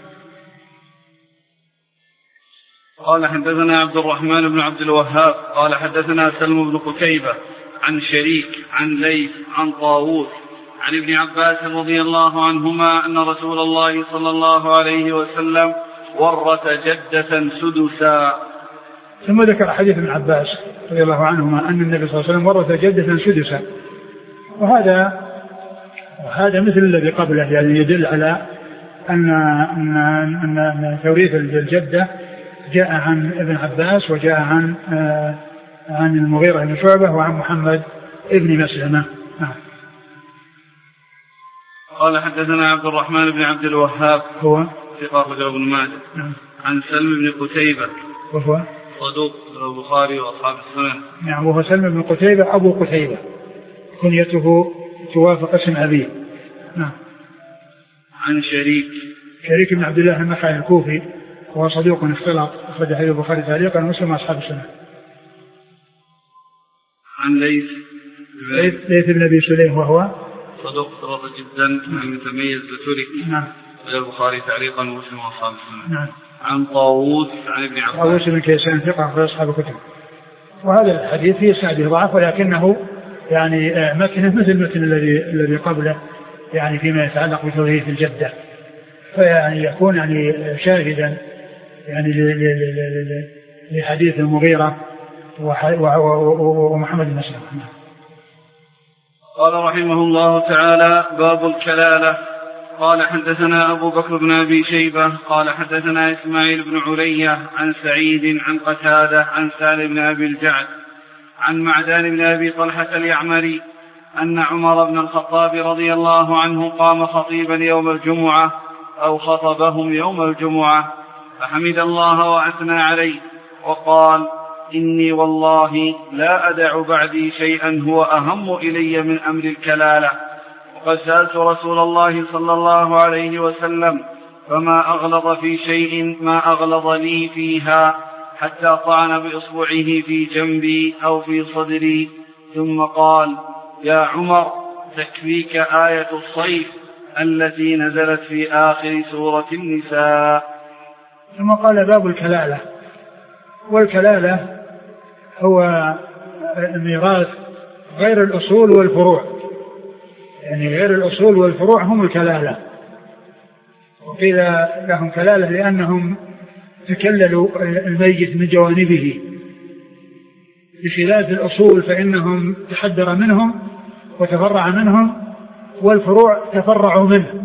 قال: حدثنا عبد الرحمن بن عبد الوهاب قال: حدثنا سلم بن قتيبة عن شريك عن ليث عن طاووس عن ابن عباس رضي الله عنهما أن رسول الله صلى الله عليه وسلم ورث جدة سدسا. ثم ذكر حديث ابن عباس رضي الله عنهما أن النبي صلى الله عليه وسلم ورث جدة سدسا، وهذا وهذا مثل الذي قبله، يعني يدل على أن أن أن, أن توريث الجدة جاء عن ابن عباس وجاء عن عن المغيرة بن شعبة وعن محمد ابن مسلمة. قال حدثنا عبد الرحمن بن عبد الوهاب هو ثقة أخرجه ابن ماجه. عن سلم بن قتيبة وهو صدوق البخاري وأصحاب السنن. نعم وهو سلم بن قتيبة أبو قتيبة كنيته توافق اسم أبيه. نعم. عن شريك شريك بن عبد الله النخعي الكوفي وهو صدوق اختلط أخرج حديث البخاري تعليقا ومسلم أصحاب السنن. عن ليث ليث بن أبي سليم وهو صدوق ثقة جدا متميز بترك. نعم. البخاري تعليقا ومسلم أصحاب السنن. نعم. عن طاووس عن ابن عباس طاووس بن كيسان ثقة في أصحاب الكتب. وهذا الحديث فيه سعده ضعف ولكنه يعني متنه مثل متن الذي الذي قبله يعني فيما يتعلق بتوحيد الجدة فيعني يكون يعني شاهدا يعني لحديث المغيرة ومحمد بن مسلمة. قال رحمه الله تعالى باب الكلالة. قال حدثنا أبو بكر بن أبي شيبة قال حدثنا إسماعيل بن علية عن سعيد عن قتادة عن سالم بن أبي الجعد عن معدان بن أبي طلحة اليعمري أن عمر بن الخطاب رضي الله عنه قام خطيبا يوم الجمعة أو خطبهم يوم الجمعة فحمد الله وأثنى عليه وقال إني والله لا أدع بعدي شيئا هو أهم إلي من أمر الكلالة وقد سألت رسول الله صلى الله عليه وسلم فما أغلظ في شيء ما أغلظ لي فيها حتى طعن بإصبعه في جنبي أو في صدري ثم قال يا عمر تكفيك آية الصيف التي نزلت في آخر سورة النساء. ثم قال باب الكلالة. والكلالة هو الميراث غير الأصول والفروع يعني غير الأصول والفروع هم الكلالة. وقيل لهم كلالة لأنهم تكللوا الميت من جوانبه بخلاف الأصول فإنهم تحدر منهم وتفرع منهم والفروع تفرعوا منه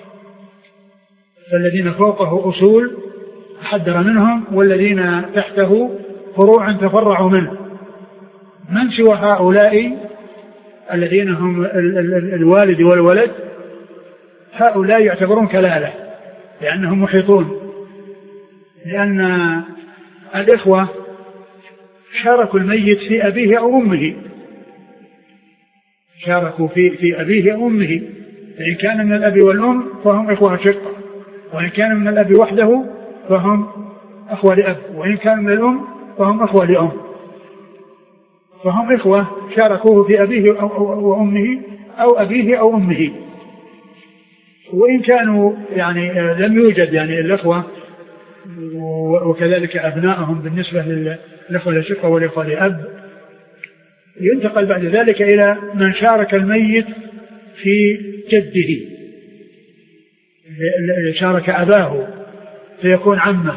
فالذين فوقه أصول تحدر منهم والذين تحته فروع تفرعوا منه. من سوى هؤلاء الذين هم الوالد والولد هؤلاء يعتبرون كلالة لأنهم محيطون لأن الإخوة شاركوا الميت في أبيه أو أمه شاركوا في, في أبيه أو أمه فإن كان من الأب والأم فهم إخوة شقة وإن كان من الأب وحده فهم أخوة لأب وإن كان من الأم فهم أخوة لأم فهم إخوة شاركوه في أبيه وأمه أو أبيه أو أمه. وإن كانوا يعني لم يوجد يعني الأخوة وكذلك أبنائهم بالنسبة للأخوة الشقة والأخوة لأب ينتقل بعد ذلك إلى من شارك الميت في جده شارك أباه فيكون عمه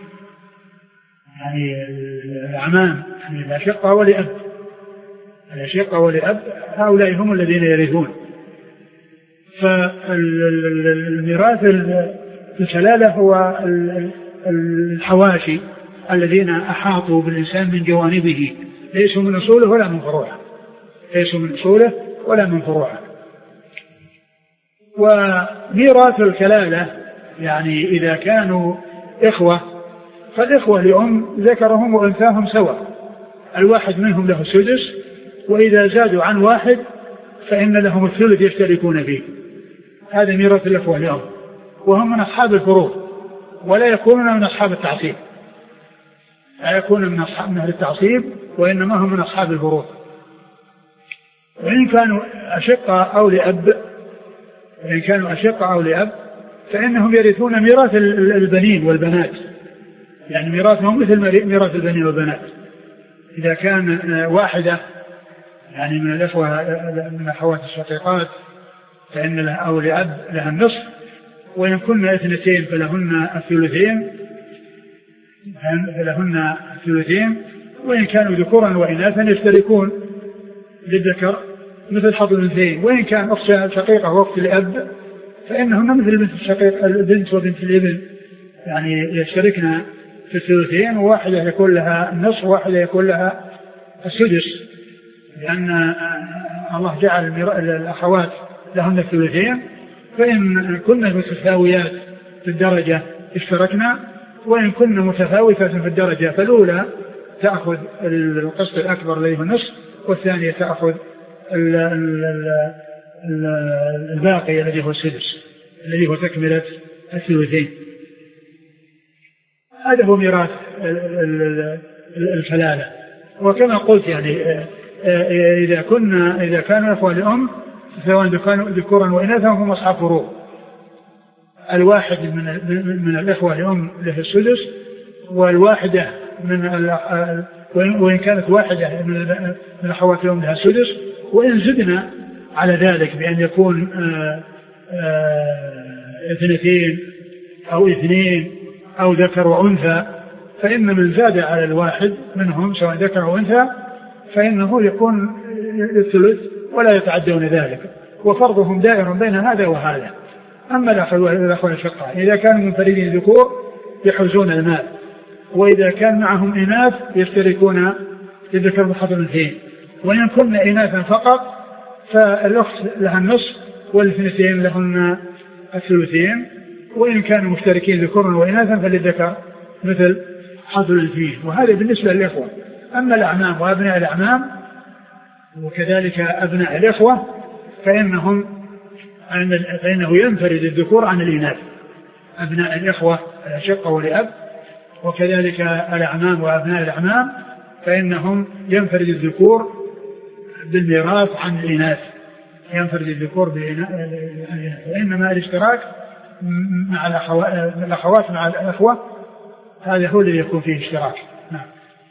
يعني الأعمام يعني الأشقة ولأب الأشقة ولأب هؤلاء هم الذين يرثون. فالميراث الكلالة هو الحواشي الذين أحاطوا بالإنسان من جوانبه ليسوا من أصوله ولا من فروعه ليسوا من أصوله ولا من فروعه. وميراث الكلالة يعني إذا كانوا إخوة فالإخوة لأم ذكرهم وأنثاهم سواء الواحد منهم له السدس وإذا زادوا عن واحد فإن لهم الثلث يشتركون فيه. هذا ميراث الإخوة لأم وهم من أصحاب الفروض ولا يكونون من أصحاب التعصيب لا يكونون من أصحاب من التعصيب وإنما هم من أصحاب الفروض. وإن كانوا أشقة أو لأب وإن كانوا أشقة أو لأب فإنهم يرثون ميراث البنين والبنات يعني ميراثهم مثل ميراث البنين والبنات. إذا كان واحدة يعني من الأخوة من الأخوات الشقيقات فإن لها أو لأب لها النصف وإن كنا اثنتين فلهن الثلثين فلهن الثلثين وإن كانوا ذكورا وإناثا يشتركون للذكر مثل حظ الأنثيين. وإن كان أخت شقيقة وأخت لأب فإنهن مثل بنت الشقيق البنت وبنت الابن، يعني يشتركن في الثلثين، وواحدة يكون لها النصف وواحدة يكون لها السدس، لأن الله جعل الأخوات لهن الثلثين، فإن كن متساويات في الدرجة اشتركنا، وإن كن متفاوتات في الدرجة فالأولى تأخذ القسط الأكبر الذي هو النصف، والثانية تأخذ الباقي الذي هو السدس الذي هو تكملة الثلثين. هذا هو ميراث الكلالة. وكما قلت يعني إذا كنا إذا كانوا إخوة لأم سواء كانوا ذكورا وإناثا هم أصحاب فروض. الواحد من من الإخوة لأم له السدس، والواحدة من وإن كانت واحدة من الأخوات لأم لها السدس، وإن زدنا على ذلك بأن يكون اثنتين أو اثنين أو ذكر وأنثى، فإن من زاد على الواحد منهم سواء ذكر أو أنثى فإنه يكون الثلث ولا يتعدون ذلك، وفرضهم دائر بين هذا وهذا. أما الأخوة الشقة إذا كانوا منفردين ذكور يحوزون المال، وإذا كان معهم إناث يشتركون يذكر بحظ الأنثيين، وإن كن إناثا فقط فالأخت لها النصف والاثنتين لهن الثلثين، وإن كانوا مشتركين ذكورا وإناثا فللذكر مثل حظ الأنثيين. وهذا بالنسبة للإخوة. أما الأعمام وأبناء الأعمام وكذلك أبناء الإخوة فإنهم فإنه ينفرد الذكور عن الإناث، أبناء الإخوة الأشقة والأب، وكذلك الأعمام وأبناء الأعمام فإنهم ينفرد الذكور بالميراث عن الإناث، ينفرد الذكور بالإناث، وإنما الاشتراك مع الأخوات مع الأخوة هذا هو الذي يكون فيه اشتراك. نعم.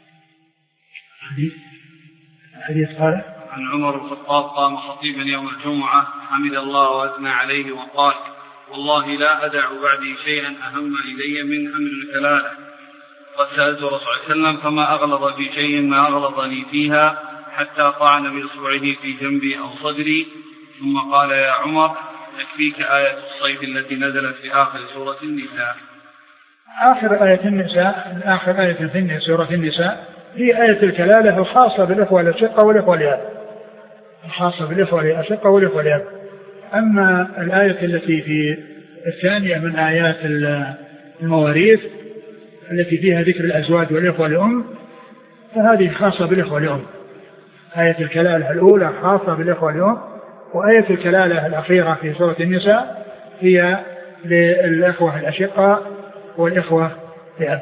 حديث قال عن عمر بن الخطاب قام خطيبا يوم الجمعة حمد الله وأثنى عليه وقال: والله لا أدع بعدي شيئا أهم إلي من أمر الكلالة. قد سألت رسول الله صلى الله عليه وسلم فما أغلظ في شيء ما أغلظني فيها حتى طعن بإصبعه في جنبي أو صدري، ثم قال: يا عمر يكفيك آية الصيف التي نزلت في آخر سورة النساء. آخر آية النساء آخر آية في سورة النساء هي آية الكلالة الخاصة بالإخوة الأشقة والإخوة الأب، الخاصة بالإخوة الأشقة والإخوة الأب. أما الآية التي في الثانية من آيات المواريث التي فيها ذكر الأزواج والإخوة الأم فهذه خاصة بالإخوة الأم. آية الكلالة الأولى خاصة بالإخوة الأم، وآية الكلالة الأخيرة في سورة النساء هي للإخوة الأشقة والإخوة الأب.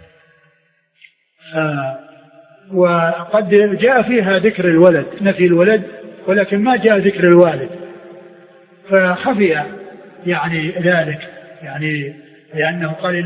آه وقد جاء فيها ذكر الولد، نفي الولد، ولكن ما جاء ذكر الوالد، فخفي يعني ذلك، يعني لأنه قال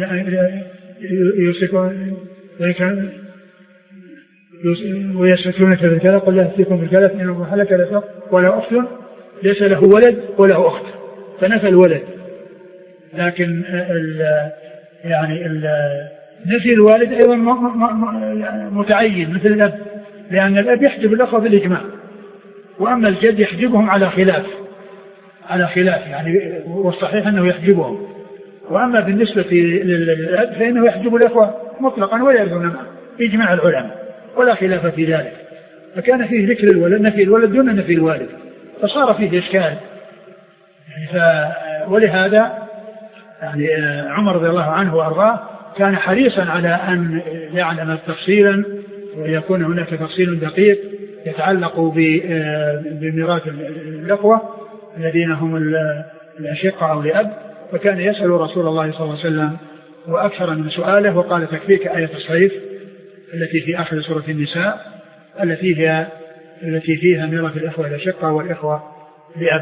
ويسألونك بالكلى قل لا أفتيكم بالكلى إنه هلك لا ولا أخت ليس له ولد ولا أخت، فنفى الولد. لكن ال يعني ال نفي الوالد أيضا متعين مثل الأب، لأن الأب يحجب الأخوة بالإجماع، وأما الجد يحجبهم على خلاف على خلاف يعني والصحيح أنه يحجبهم. وأما بالنسبة للأب فإنه يحجب الأخوة مطلقا ولا يرضون معه إجماع العلماء ولا خلاف في ذلك. فكان فيه ذكر الولد نفي الولد دون نفي الوالد، فصار فيه إشكال يعني ف... ولهذا يعني عمر رضي الله عنه وأرضاه كان حريصا على أن يعلم تفصيلا ويكون هناك تفصيل دقيق يتعلق بميراث الأخوة الذين هم الأشقة أو الأب، فكان يسأل رسول الله صلى الله عليه وسلم وأكثر من سؤاله، وقال: تكفيك آية الصيف التي في آخر سورة النساء التي هي التي فيها ميراث الأخوة الأشقة والإخوة لأب.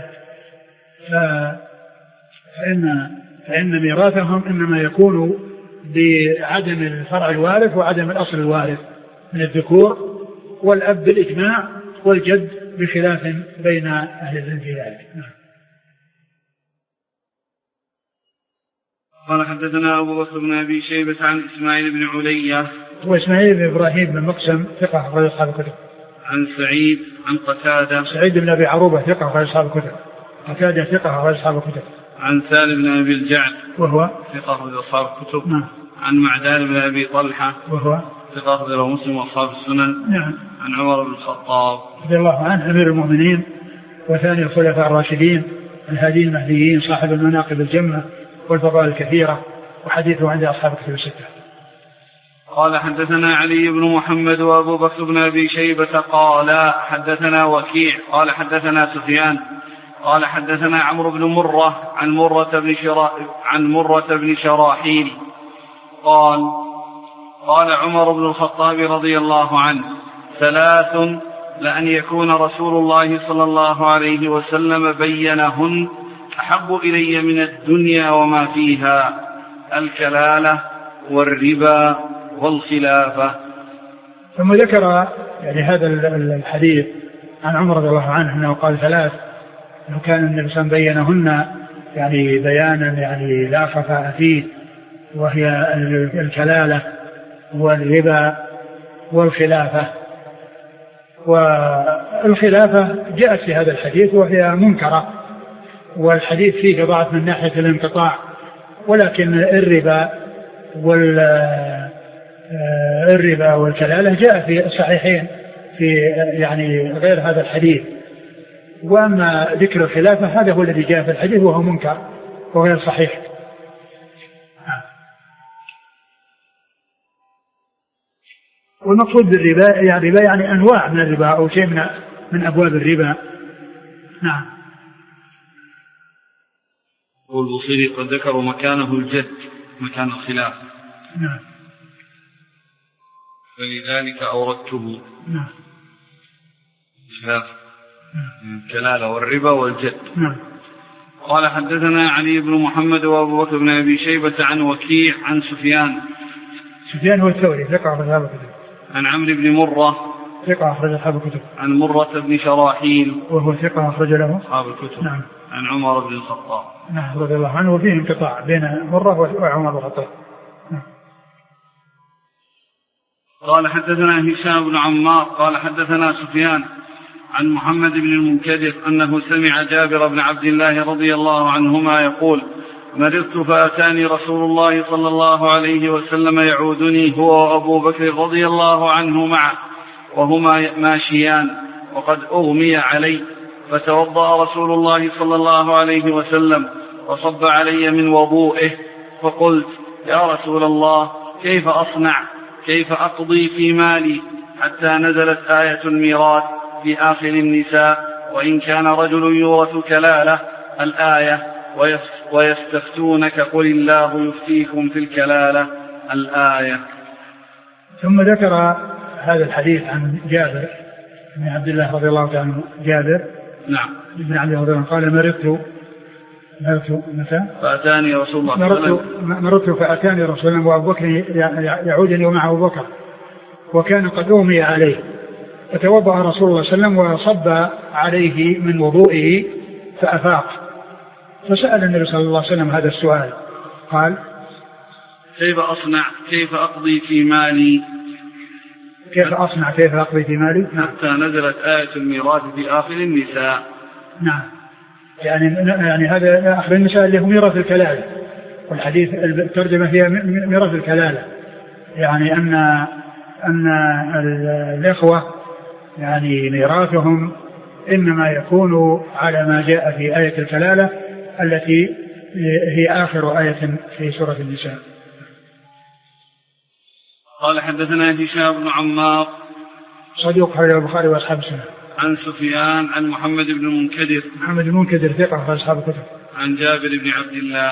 فإن فإن ميراثهم إنما يكون بعدم الفرع الوارث وعدم الأصل الوارث من الذكور، والأب بالإجماع والجد بخلاف بين أهل العلم في ذلك. قال: حدثنا أبو بكر بن أبي شيبة عن إسماعيل بن علية وإسماعيل بن إبراهيم بن مقسم ثقة أخرج أصحاب الكتب. عن سعيد عن قتادة سعيد بن أبي عروبة ثقة أخرج أصحاب الكتب. قتادة ثقة أخرج أصحاب الكتب. عن سالم بن أبي الجعد وهو ثقة أخرج أصحاب الكتب. نعم. عن معدان بن أبي طلحة وهو ثقة أخرج مسلم وأصحاب السنن. نعم. عن عمر بن الخطاب رضي الله عنه أمير المؤمنين وثاني الخلفاء الراشدين الهادين المهديين صاحب المناقب الجمة والفضائل الكثيرة وحديثه عند أصحاب الكتب الستة. قال حدثنا علي بن محمد وأبو بكر بن أبي شيبة قال حدثنا وكيع قال حدثنا سفيان قال حدثنا عمرو بن مرة عن مرة بن شرا عن مرة بن شراحيل قال قال عمر بن الخطاب رضي الله عنه ثلاث لأن يكون رسول الله صلى الله عليه وسلم بينهن أحب إلي من الدنيا وما فيها الكلالة والربا والخلافة. ثم ذكر يعني هذا الحديث عن عمر رضي الله عنه أنه قال ثلاث أنه كان النبي صلى الله عليه وسلم بينهن يعني بيانا يعني لا خفاء فيه وهي الكلالة والربا والخلافة. والخلافة جاءت في هذا الحديث وهي منكرة والحديث فيه ضعف من ناحية الانقطاع ولكن الربا والربا والكلالة جاء في الصحيحين في يعني غير هذا الحديث. وأما ذكر الخلافة هذا هو الذي جاء في الحديث وهو منكر وغير صحيح. والمقصود بالربا يعني الربا يعني أنواع من الربا أو شيء من من أبواب الربا. نعم. والبصيري قد ذكروا مكانه الجد مكان الخلاف. نعم. فلذلك أوردته. نعم. خلاف الكلالة والربا والجد. نعم. قال حدثنا علي بن محمد وأبو بكر بن أبي شيبة عن وكيع عن سفيان. سفيان هو الثوري ثقة أخرج أصحاب الكتب. عن عمرو بن مرة ثقة أخرج أصحاب الكتب. عن مرة بن شراحيل وهو ثقة أخرج له أصحاب الكتب. نعم. عن عمر بن الخطاب. نعم رضي الله عنه وفيه انقطاع بين مرة وعمر بن الخطاب. نعم. قال حدثنا هشام بن عمار قال حدثنا سفيان عن محمد بن المنكدر أنه سمع جابر بن عبد الله رضي الله عنهما يقول مرضت فأتاني رسول الله صلى الله عليه وسلم يعودني هو وأبو بكر رضي الله عنه معه وهما ماشيان وقد أغمي علي فتوضأ رسول الله صلى الله عليه وسلم وصب علي من وضوئه فقلت يا رسول الله كيف أصنع كيف أقضي في مالي حتى نزلت آية الميراث في آخر النساء وإن كان رجل يورث كلالة الآية ويستفتونك قل الله يفتيكم في الكلالة الآية. ثم ذكر هذا الحديث عن جابر بن عبد الله رضي الله عنه جابر نعم بن عبد الله رضي الله عنه قال مرضت مرضت متى فأتاني رسول الله مرضت مرضت فأتاني رسول الله وأبو بكر يعودني ومع أبو بكر وكان قد أغمي عليه فتوضأ رسول الله صلى الله عليه وسلم وصب عليه من وضوئه فأفاق فسأل النبي صلى الله عليه وسلم هذا السؤال قال كيف أصنع كيف أقضي في مالي كيف أصنع كيف أقضي في مالي حتى نزلت آية الميراث في آخر النساء. نعم يعني يعني هذا آخر النساء اللي هو ميراث الكلالة والحديث الترجمة هي ميراث الكلالة يعني أن أن الإخوة يعني ميراثهم إنما يكون على ما جاء في آية الكلالة التي هي آخر آية في سورة النساء. قال حدثنا هشام بن عمار صديق حول البخاري وأصحاب السنة. عن سفيان عن محمد بن المنكدر محمد بن المنكدر ثقة في أصحاب الكتب. عن جابر بن عبد الله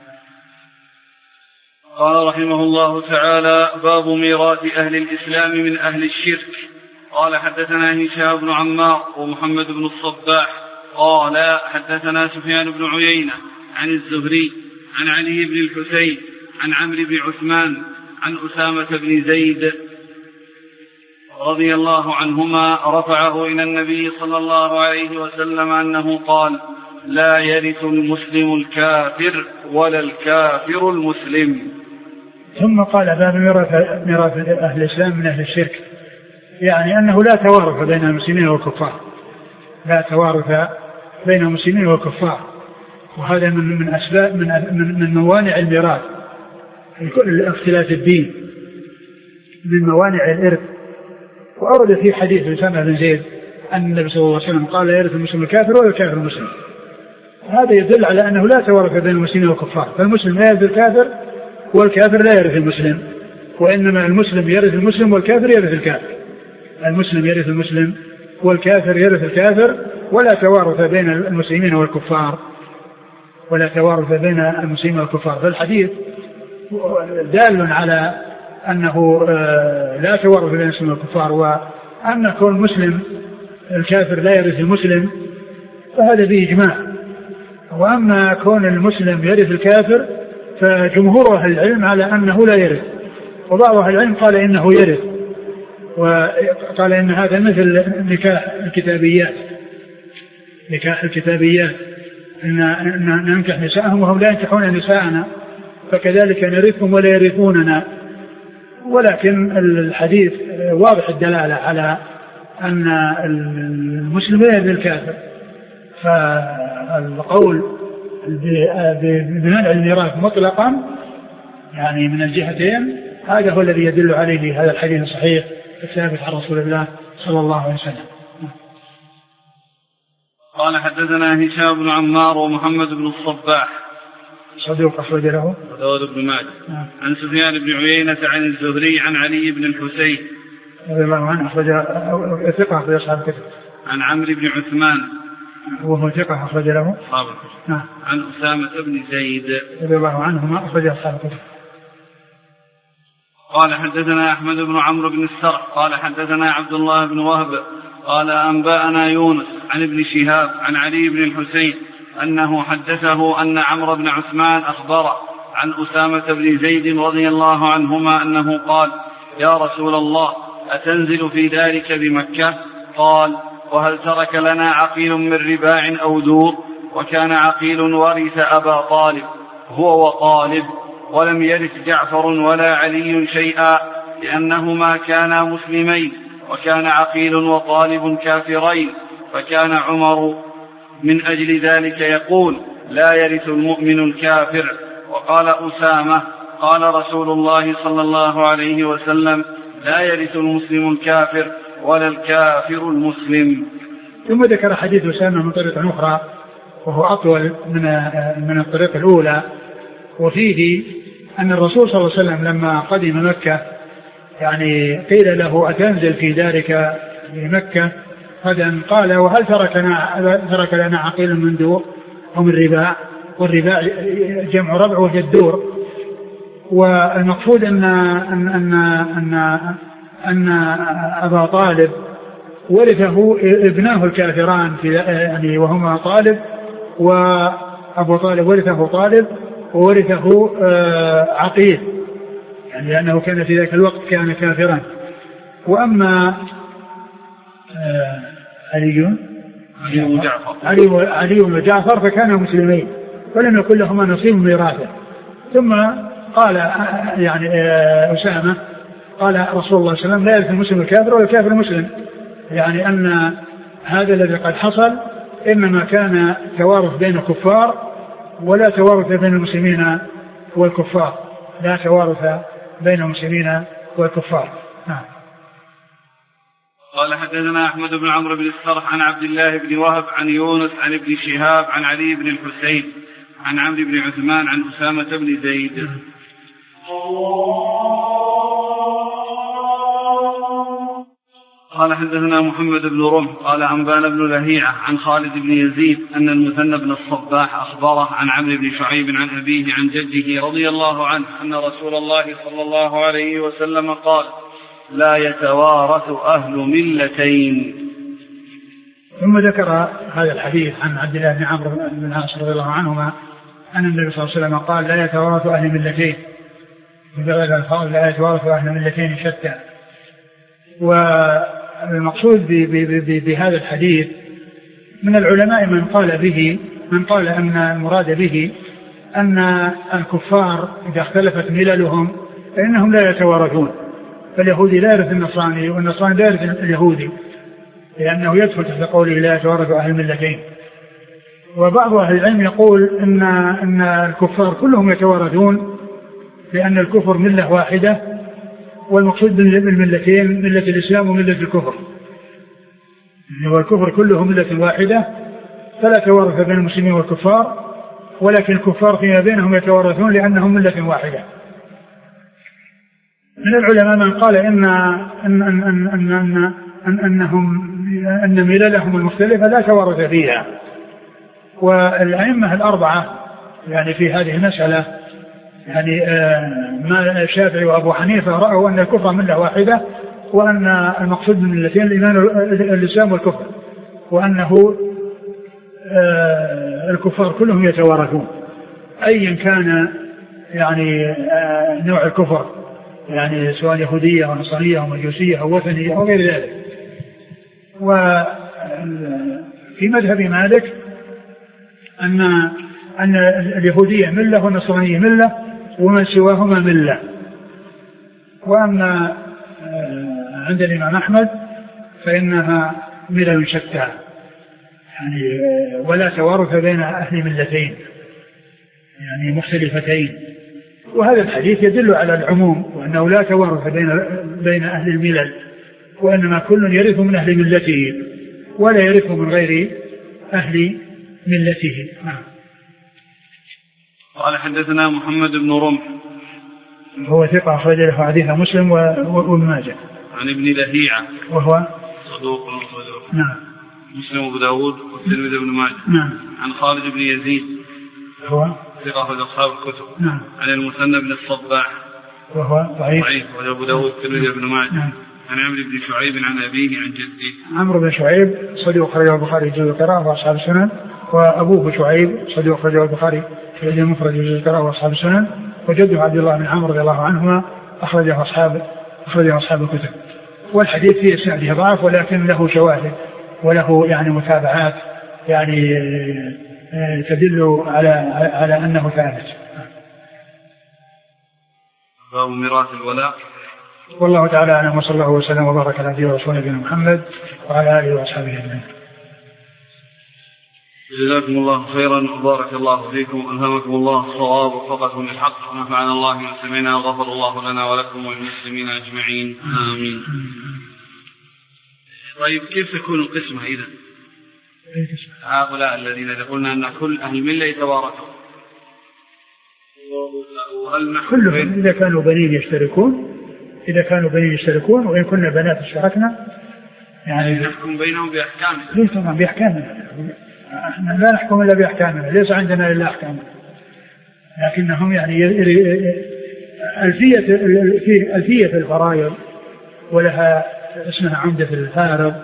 قال رحمه الله تعالى باب ميراث أهل الإسلام من أهل الشرك. قال حدثنا هشام بن عمار ومحمد بن الصباح قال حدثنا سفيان بن عيينة عن الزهري عن علي بن الحسين عن عمرو بن عثمان عن أسامة بن زيد رضي الله عنهما رفعه إلى النبي صلى الله عليه وسلم أنه قال لا يرث المسلم الكافر ولا الكافر المسلم. ثم قال باب ميراث أهل الإسلام من أهل الشرك يعني أنه لا توارث بين المسلمين والكفار لا توارث بين المسلمين والكفار وهذا من من أسباب من من, من موانع الميراث، اختلاف الدين من موانع الإرث. وأورد في حديث أسامة بن زيد أن النبي صلى الله عليه وسلم قال لا يرث المسلم الكافر ولا الكافر المسلم. هذا يدل على أنه لا توارث بين المسلمين والكفار، فالمسلم لا يرث الكافر والكافر لا يرث المسلم، وإنما المسلم يرث المسلم والكافر يرث الكافر. المسلم يرث المسلم والكافر يرث الكافر، ولا توارث بين المسلمين والكفار ولا توارث بين المسلمين والكفار. فالحديث دال على أنه لا توارث بين المسلمين والكفار، وأن كون المسلم الكافر لا يرث المسلم فهذا به إجماع. وأما كون المسلم يرث الكافر فجمهور أهل العلم على أنه لا يرث، وبعض أهل العلم قال إنه يرث، وقال إن هذا مثل نكاح الكتابيات نكاح الكتابيات إن ننكح نساءهم وهم لا ينكحون نساءنا، فكذلك نرثهم ولا يرثوننا. ولكن الحديث واضح الدلالة على أن المسلم لا يرث الكافر، فالقول بمنع الميراث مطلقا يعني من الجهتين هذا هو الذي يدل عليه هذا الحديث الصحيح الثابت عن رسول الله صلى الله عليه وسلم. قال حدثنا هشام بن عمار ومحمد بن الصباح صدوق أخرج له داود بن ماجه عن سفيان بن عيينة عن الزهري عن علي بن الحسين رضي الله عنه أخرج ثقة أخرج أصحاب الكتب عن عمرو بن عثمان وهو ثقة أخرج له أصحاب الكتب عن أسامة بن زيد رضي الله عنهما أخرج أصحاب الكتب. قال حدثنا أحمد بن عمرو بن السرح قال حدثنا عبد الله بن وهب قال أنبأنا يونس عن ابن شهاب عن علي بن الحسين أنه حدثه أن عمرو بن عثمان أخبر عن أسامة بن زيد رضي الله عنهما أنه قال يا رسول الله أتنزل في ذلك بمكة؟ قال وهل ترك لنا عقيل من رباع أو دور؟ وكان عقيل ورث أبا طالب هو وطالب، ولم يرث جعفر ولا علي شيئا لأنهما كانا مسلمين، وكان عقيل وطالب كافرين، فكان عمر من أجل ذلك يقول لا يرث المؤمن الكافر. وقال أسامة قال رسول الله صلى الله عليه وسلم لا يرث المسلم الكافر ولا الكافر المسلم. ثم ذكر حديث أسامة من طريقة أخرى وهو أطول من من الطريقة الأولى، وفيه أن الرسول صلى الله عليه وسلم لما قدم مكة يعني قيل له أتنزل في ذلك بمكة غدا؟ قال وهل تركنا ترك لنا عقيل من دور أو من رباع؟ والرباع جمع ربع وهي الدور. والمقصود أن أن أن أن, أن أبا طالب ورثه ابناه الكافران في يعني وهما طالب، وأبو طالب ورثه طالب وورثه عقيل يعني لأنه كان في ذلك الوقت كان كافرا. وأما علي علي علي وجعفر فكانا مسلمين ولم يكن لهما نصيب ميراثه. ثم قال يعني أسامة قال رسول الله صلى الله عليه وسلم لا يرث المسلم الكافر ولا الكافر المسلم، يعني أن هذا الذي قد حصل إنما كان توارث بين الكفار ولا توارث بين المسلمين والكفار، لا توارث بين المسلمين والكفار. نعم. قال حدثنا أحمد بن عمرو بن السرح عن عبد الله بن وهب عن يونس عن ابن شهاب عن علي بن الحسين عن عمرو بن عثمان عن أسامة بن زيد. قال حدثنا محمد بن رمح قال أنبانا بن لهيعة عن خالد بن يزيد أن المثنى بن الصباح أخبره عن عمرو بن شعيب عن أبيه عن جده رضي الله عنه أن رسول الله صلى الله عليه وسلم قال لا يتوارث أهل ملتين. ثم ذكر هذا الحديث عن عبد الله بن عمرو بن العاص رضي الله عنهما أن النبي صلى الله عليه وسلم قال لا يتوارث أهل ملتين، لا يتوارث أهل ملتين شتى. والمقصود بهذا الحديث من العلماء من قال به من قال أن المراد به أن الكفار إذا اختلفت مللهم فإنهم لا يتوارثون، فاليهودي لا يرث النصراني والنصراني لا يرث اليهودي، لأنه يدخل تحت قوله لا يتوارث أهل الملتين. وبعض أهل العلم يقول إن, إن الكفار كلهم يتوارثون، لأن الكفر ملة واحدة، والمقصود بالملتين ملة الإسلام وملة الكفر، والكفر كله ملة واحدة، فلا توارث بين المسلمين والكفار، ولكن الكفار فيما بينهم يتوارثون لأنهم ملة واحدة. من العلماء من قال إن, إن, إن, إن, إن, إن أنهم أن مللهم المختلفة لا توارث فيها. والأئمة الأربعة يعني في هذه المسألة يعني ما الشافعي وأبو حنيفة رأوا أن الكفر ملة واحدة، وأن المقصود من الملتين الإيمان الإسلام والكفر، وأنه الكفار كلهم يتوارثون أيا كان يعني نوع الكفر، يعني سواء يهودية أو نصرانية أو مجوسية أو وثنية أو غير ذلك. وفي مذهب مالك أن أن اليهودية ملة والنصرانية ملة ومن سواهما ملة. وأما عند الإمام أحمد فإنها ملل شتى يعني، ولا توارث بين أهل ملتين يعني مختلفتين. وهذا الحديث يدل على العموم، وأنه لا توارث بين بين أهل الملل، وإنما كل يرث من أهل ملته ولا يرث من غير أهل ملته. قال حدثنا محمد بن رمح هو ثقة أخرج له حديث مسلم وابن ماجه. عن ابن لهيعة وهو صدوق صدوق. نعم. مسلم وابو داود والترمذي وابن ماجه. نعم. عن خالد بن يزيد هو ثقة أخرج أصحاب الكتب. نعم. عن المثنى بن الصباح وهو ضعيف ضعيف وابو داود والترمذي وابن ماجه. نعم. عن عمرو بن شعيب عن أبيه عن جده. عمرو بن شعيب صدوق أخرج البخاري جزء القراءة وأصحاب السنن، وأبوه شعيب صدوق أخرج البخاري في المفرد جزء القراءة وأصحاب السنن، وجده عبد الله بن عمرو رضي الله عنهما أخرجه أصحاب أخرجه أصحاب الكتب. والحديث في إسناده ضعف ولكن له شواهد وله يعني متابعات يعني تدل على على أنه ثابت. باب ميراث الولاء. والله تعالى أعلم، وصلى الله وسلم وبارك على نبينا ورسوله نبينا محمد وعلى آله وأصحابه أجمعين. جزاكم الله خيرا وبارك الله فيكم، ألهمكم الله الصواب ووفقكم للحق، ونفعنا الله بما سمعنا وغفر الله لنا ولكم وللمسلمين أجمعين آمين. طيب كيف تكون القسمة إذا؟ هؤلاء الذين يقولون أن كل أهل الملة يتوارثون، كلهم إذا كانوا بنين يشتركون، إذا كانوا بنين يشتركون وإن كنا بنات اشتركنا يعني نحكم بينهم بأحكامنا. ليس طبعا بأحكامنا، احنا لا نحكم إلا بأحكامنا، ليس عندنا إلا أحكامنا، لكنهم يعني ألفية ألفية الفرائض ولها اسمها عمدة الفارض،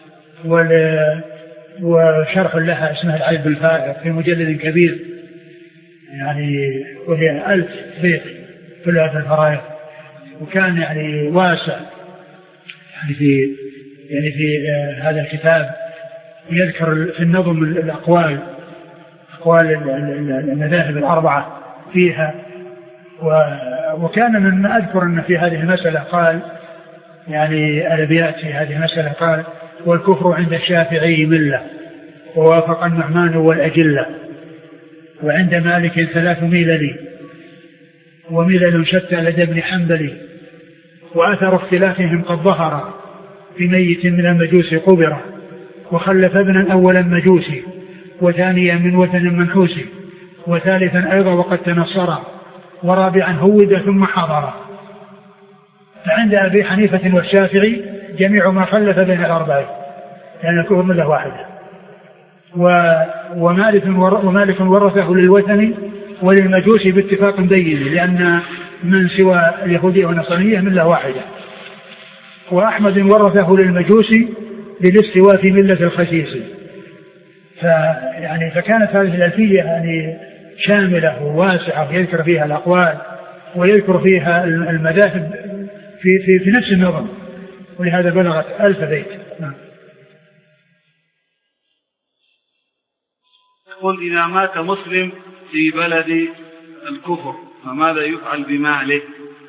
وشرح لها اسمها العيب الفائق في مجلد كبير يعني، وهي ألف بيت كلها في الفرائض، وكان يعني واسع يعني في يعني في هذا الكتاب يذكر في النظم الأقوال أقوال المذاهب الأربعة فيها. وكان من أذكر أن في هذه المسألة قال يعني الأبيات في هذه المسألة قال: والكفر عند الشافعي ملة ووافق النعمان والأجلة، وعند مالك ثلاث ملل وملل شتى لدى ابن حنبل، وأثر اختلافهم قد ظهر في ميت من المجوس قبر، وخلف ابنا أولا مجوسي وثانيا من وثن منحوسي وثالثا أيضا وقد تنصر ورابعا هود ثم حضر. فعند أبي حنيفة والشافعي جميع ما خلف بين الأربعين لأن الكفر ملة واحدة. ومالك ومالك ورثه للوثن وللمجوس باتفاق بين، لأن من سوى اليهودية والنصرانية ملة واحدة. وأحمد ورثه للمجوس للاستواء في ملة الخسيس. فيعني فكانت هذه الألفية يعني شاملة وواسعة، يذكر فيها الأقوال ويذكر فيها المذاهب في, في, في نفس النظم، ولهذا بلغت ألف بيت. نعم. يقول: إذا مات مسلم في بلد الكفر فماذا يفعل بماله؟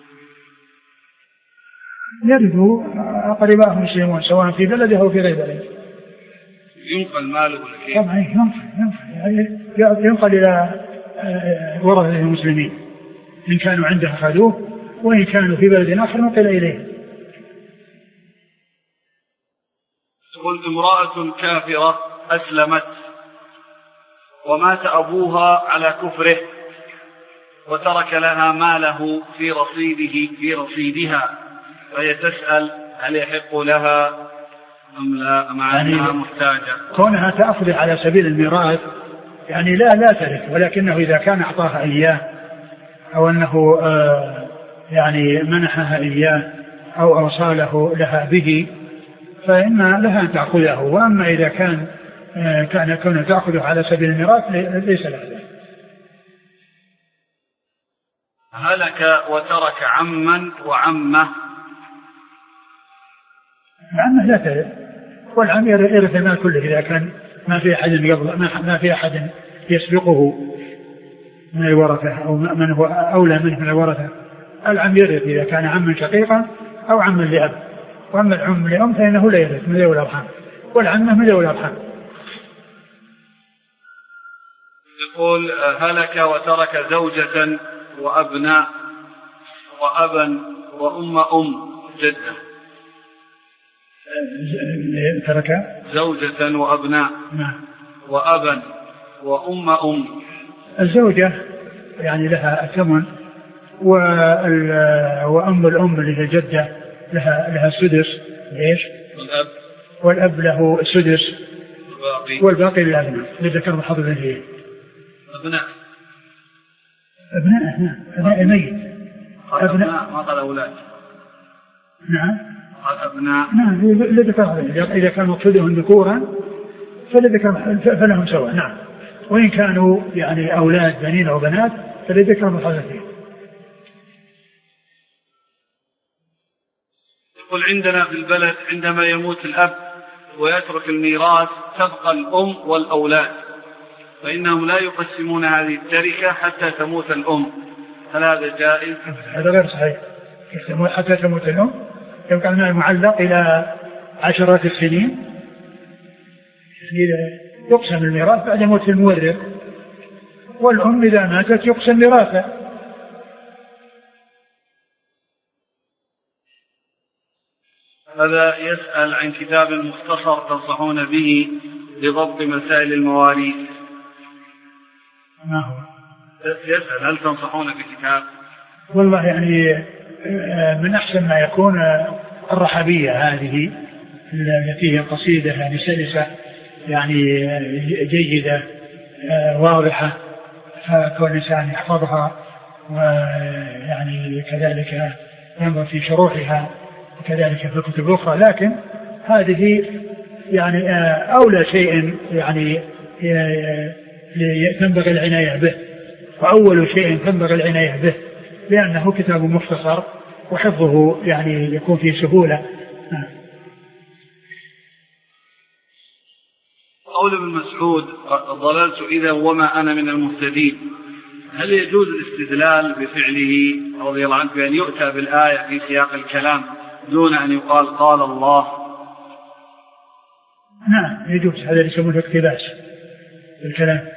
يرثه أقرباء مسلمون سواء في بلده أو في غير بلده. ينقل ماله ولا كيف؟ طبعا ينقل ينقل ينقل إلى ورثة المسلمين إن كانوا عنده أخذوه، وإن كانوا في بلد آخر نقل إليه. تقول امرأة كافرة أسلمت ومات أبوها على كفره وترك لها ماله في رصيده في رصيدها، فهي تسأل هل يحق لها أم لا، مع أنها يعني محتاجة؟ كونها تأخذ على سبيل الميراث يعني لا لا ترث، ولكنه إذا كان أعطاها إياه أو أنه آه يعني منحها إياه أو أوصاله لها به فإن لها أن تأخذه. وأما إذا كان آه كان كونه تأخذه على سبيل الميراث ليس لها. هلك وترك عما وعمه. عمه لا ترث، والعم يرث المال كله إذا كان ما في أحد قبل ما في أحد يسبقه من الورثة أو من هو أولى منه من الورثة. العم يرث إذا كان عما شقيقا أو عما لأب، وأما العم لأم فإنه لا يرث من ذوي الأرحام، والعمة من ذوي الأرحام. يقول هلك وترك زوجة وأبناء وأبا وأم أم جدة. ترك زوجة وأبناء وأبا وأم أم. الزوجة يعني لها الثمن، وأم الأم اللي هي الجدة لها لها السدس. ليش؟ والأب والأب له السدس، والباقي والباقي للأبناء لذكر بحظ الأنثيين. أبناء أبناء نعم أبناء الميت. أبناء ما قال أولاد. نعم قال أبناء. نعم لذكر، إذا كان مقصودهم ذكورا فلذكر فلهم سواء. نعم، وإن كانوا يعني أولاد بنين أو بنات فلذكر بحظ الأنثيين. يقول عندنا في البلد عندما يموت الأب ويترك الميراث تبقى الأم والأولاد، فإنهم لا يقسمون هذه التركة حتى تموت الأم، هل هذا جائز؟ هذا غير صحيح. حتى تموت الأم يبقى المال معلق إلى عشرات السنين، يقسم الميراث بعد موت المورث، والأم إذا ماتت يقسم ميراثه. هذا يسأل عن كتاب مختصر تنصحون به لضبط مسائل المواريث. ما هو؟ يسأل هل تنصحون بكتاب؟ والله يعني من أحسن ما يكون الرحبية هذه التي هي قصيدة يعني سلسة يعني جيدة واضحة، فكون الإنسان يحفظها ويعني كذلك ينظر في شروحها وكذلك في الكتب الأخرى. لكن هذه يعني أولى شيء يعني تنبغي العناية به، وأول شيء تنبغي العناية به لأنه كتاب مختصر وحفظه يعني يكون فيه سهولة. قول ابن مسعود ضللت إذا وما أنا من المهتدين، هل يجوز الاستدلال بفعله رضي الله عنه بأن يؤتى بالآية في سياق الكلام دون أن يقال قال الله؟ نعم يجوز، هذا يسمونه اقتباس بالكلام.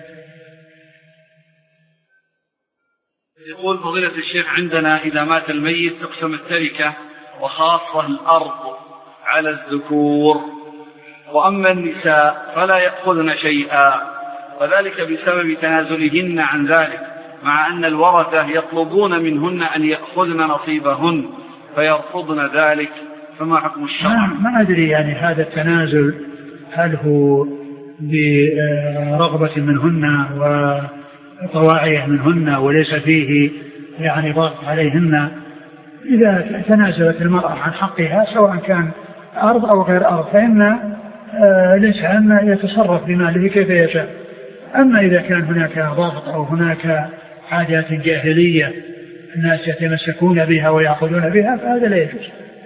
يقول فضيلة الشيخ عندنا إذا مات الميت تقسم التركة وخاصة الأرض على الذكور، وأما النساء فلا يأخذن شيئا، وذلك بسبب تنازلهن عن ذلك، مع أن الورثة يطلبون منهن أن يأخذن نصيبهن فيرفضن ذلك، فما حكم الشرع؟ ما أدري يعني هذا التنازل هل هو برغبة منهن وطواعية منهن وليس فيه يعني ضغط عليهن. إذا تنازلت المرأة عن حقها سواء كان أرض أو غير أرض فإن الإنسان يتصرف بماله كيف يشاء. أما إذا كان هناك ضغط أو هناك عادات جاهلية الناس يتمسكون بها ويأخذون بها فهذا لا يجوز.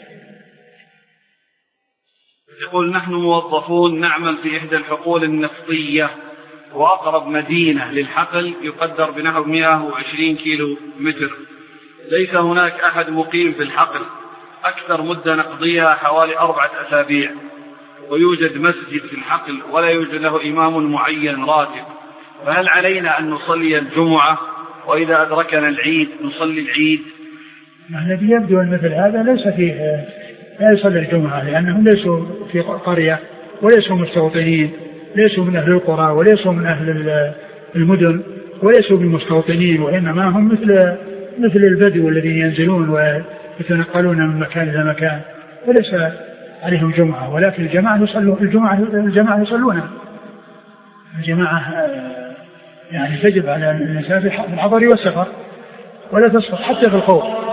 يقول نحن موظفون نعمل في إحدى الحقول النفطية، وأقرب مدينة للحقل يقدر بنحو مئة وعشرين كيلو متر، ليس هناك أحد مقيم في الحقل، أكثر مدة نقضيها حوالي أربعة أسابيع، ويوجد مسجد في الحقل ولا يوجد له إمام معين راتب، فهل علينا أن نصلي الجمعة وإذا أدركنا العيد نصلي العيد؟ الذي يبدو أن مثل هذا ليس فيه لا يصلي الجمعة، لأنهم ليسوا في قرية وليسوا مستوطنين، ليسوا من أهل القرى وليسوا من أهل المدن وليسوا بمستوطنين، وإنما هم مثل مثل البدو الذين ينزلون ويتنقلون من مكان إلى مكان، وليس عليهم جمعة. ولكن الجماعة يصلون الجمعة الجماعة يصلونها الجماعة يعني تجب على الإنسان في الحضر والسفر ولا تسقط حتى في الخوف.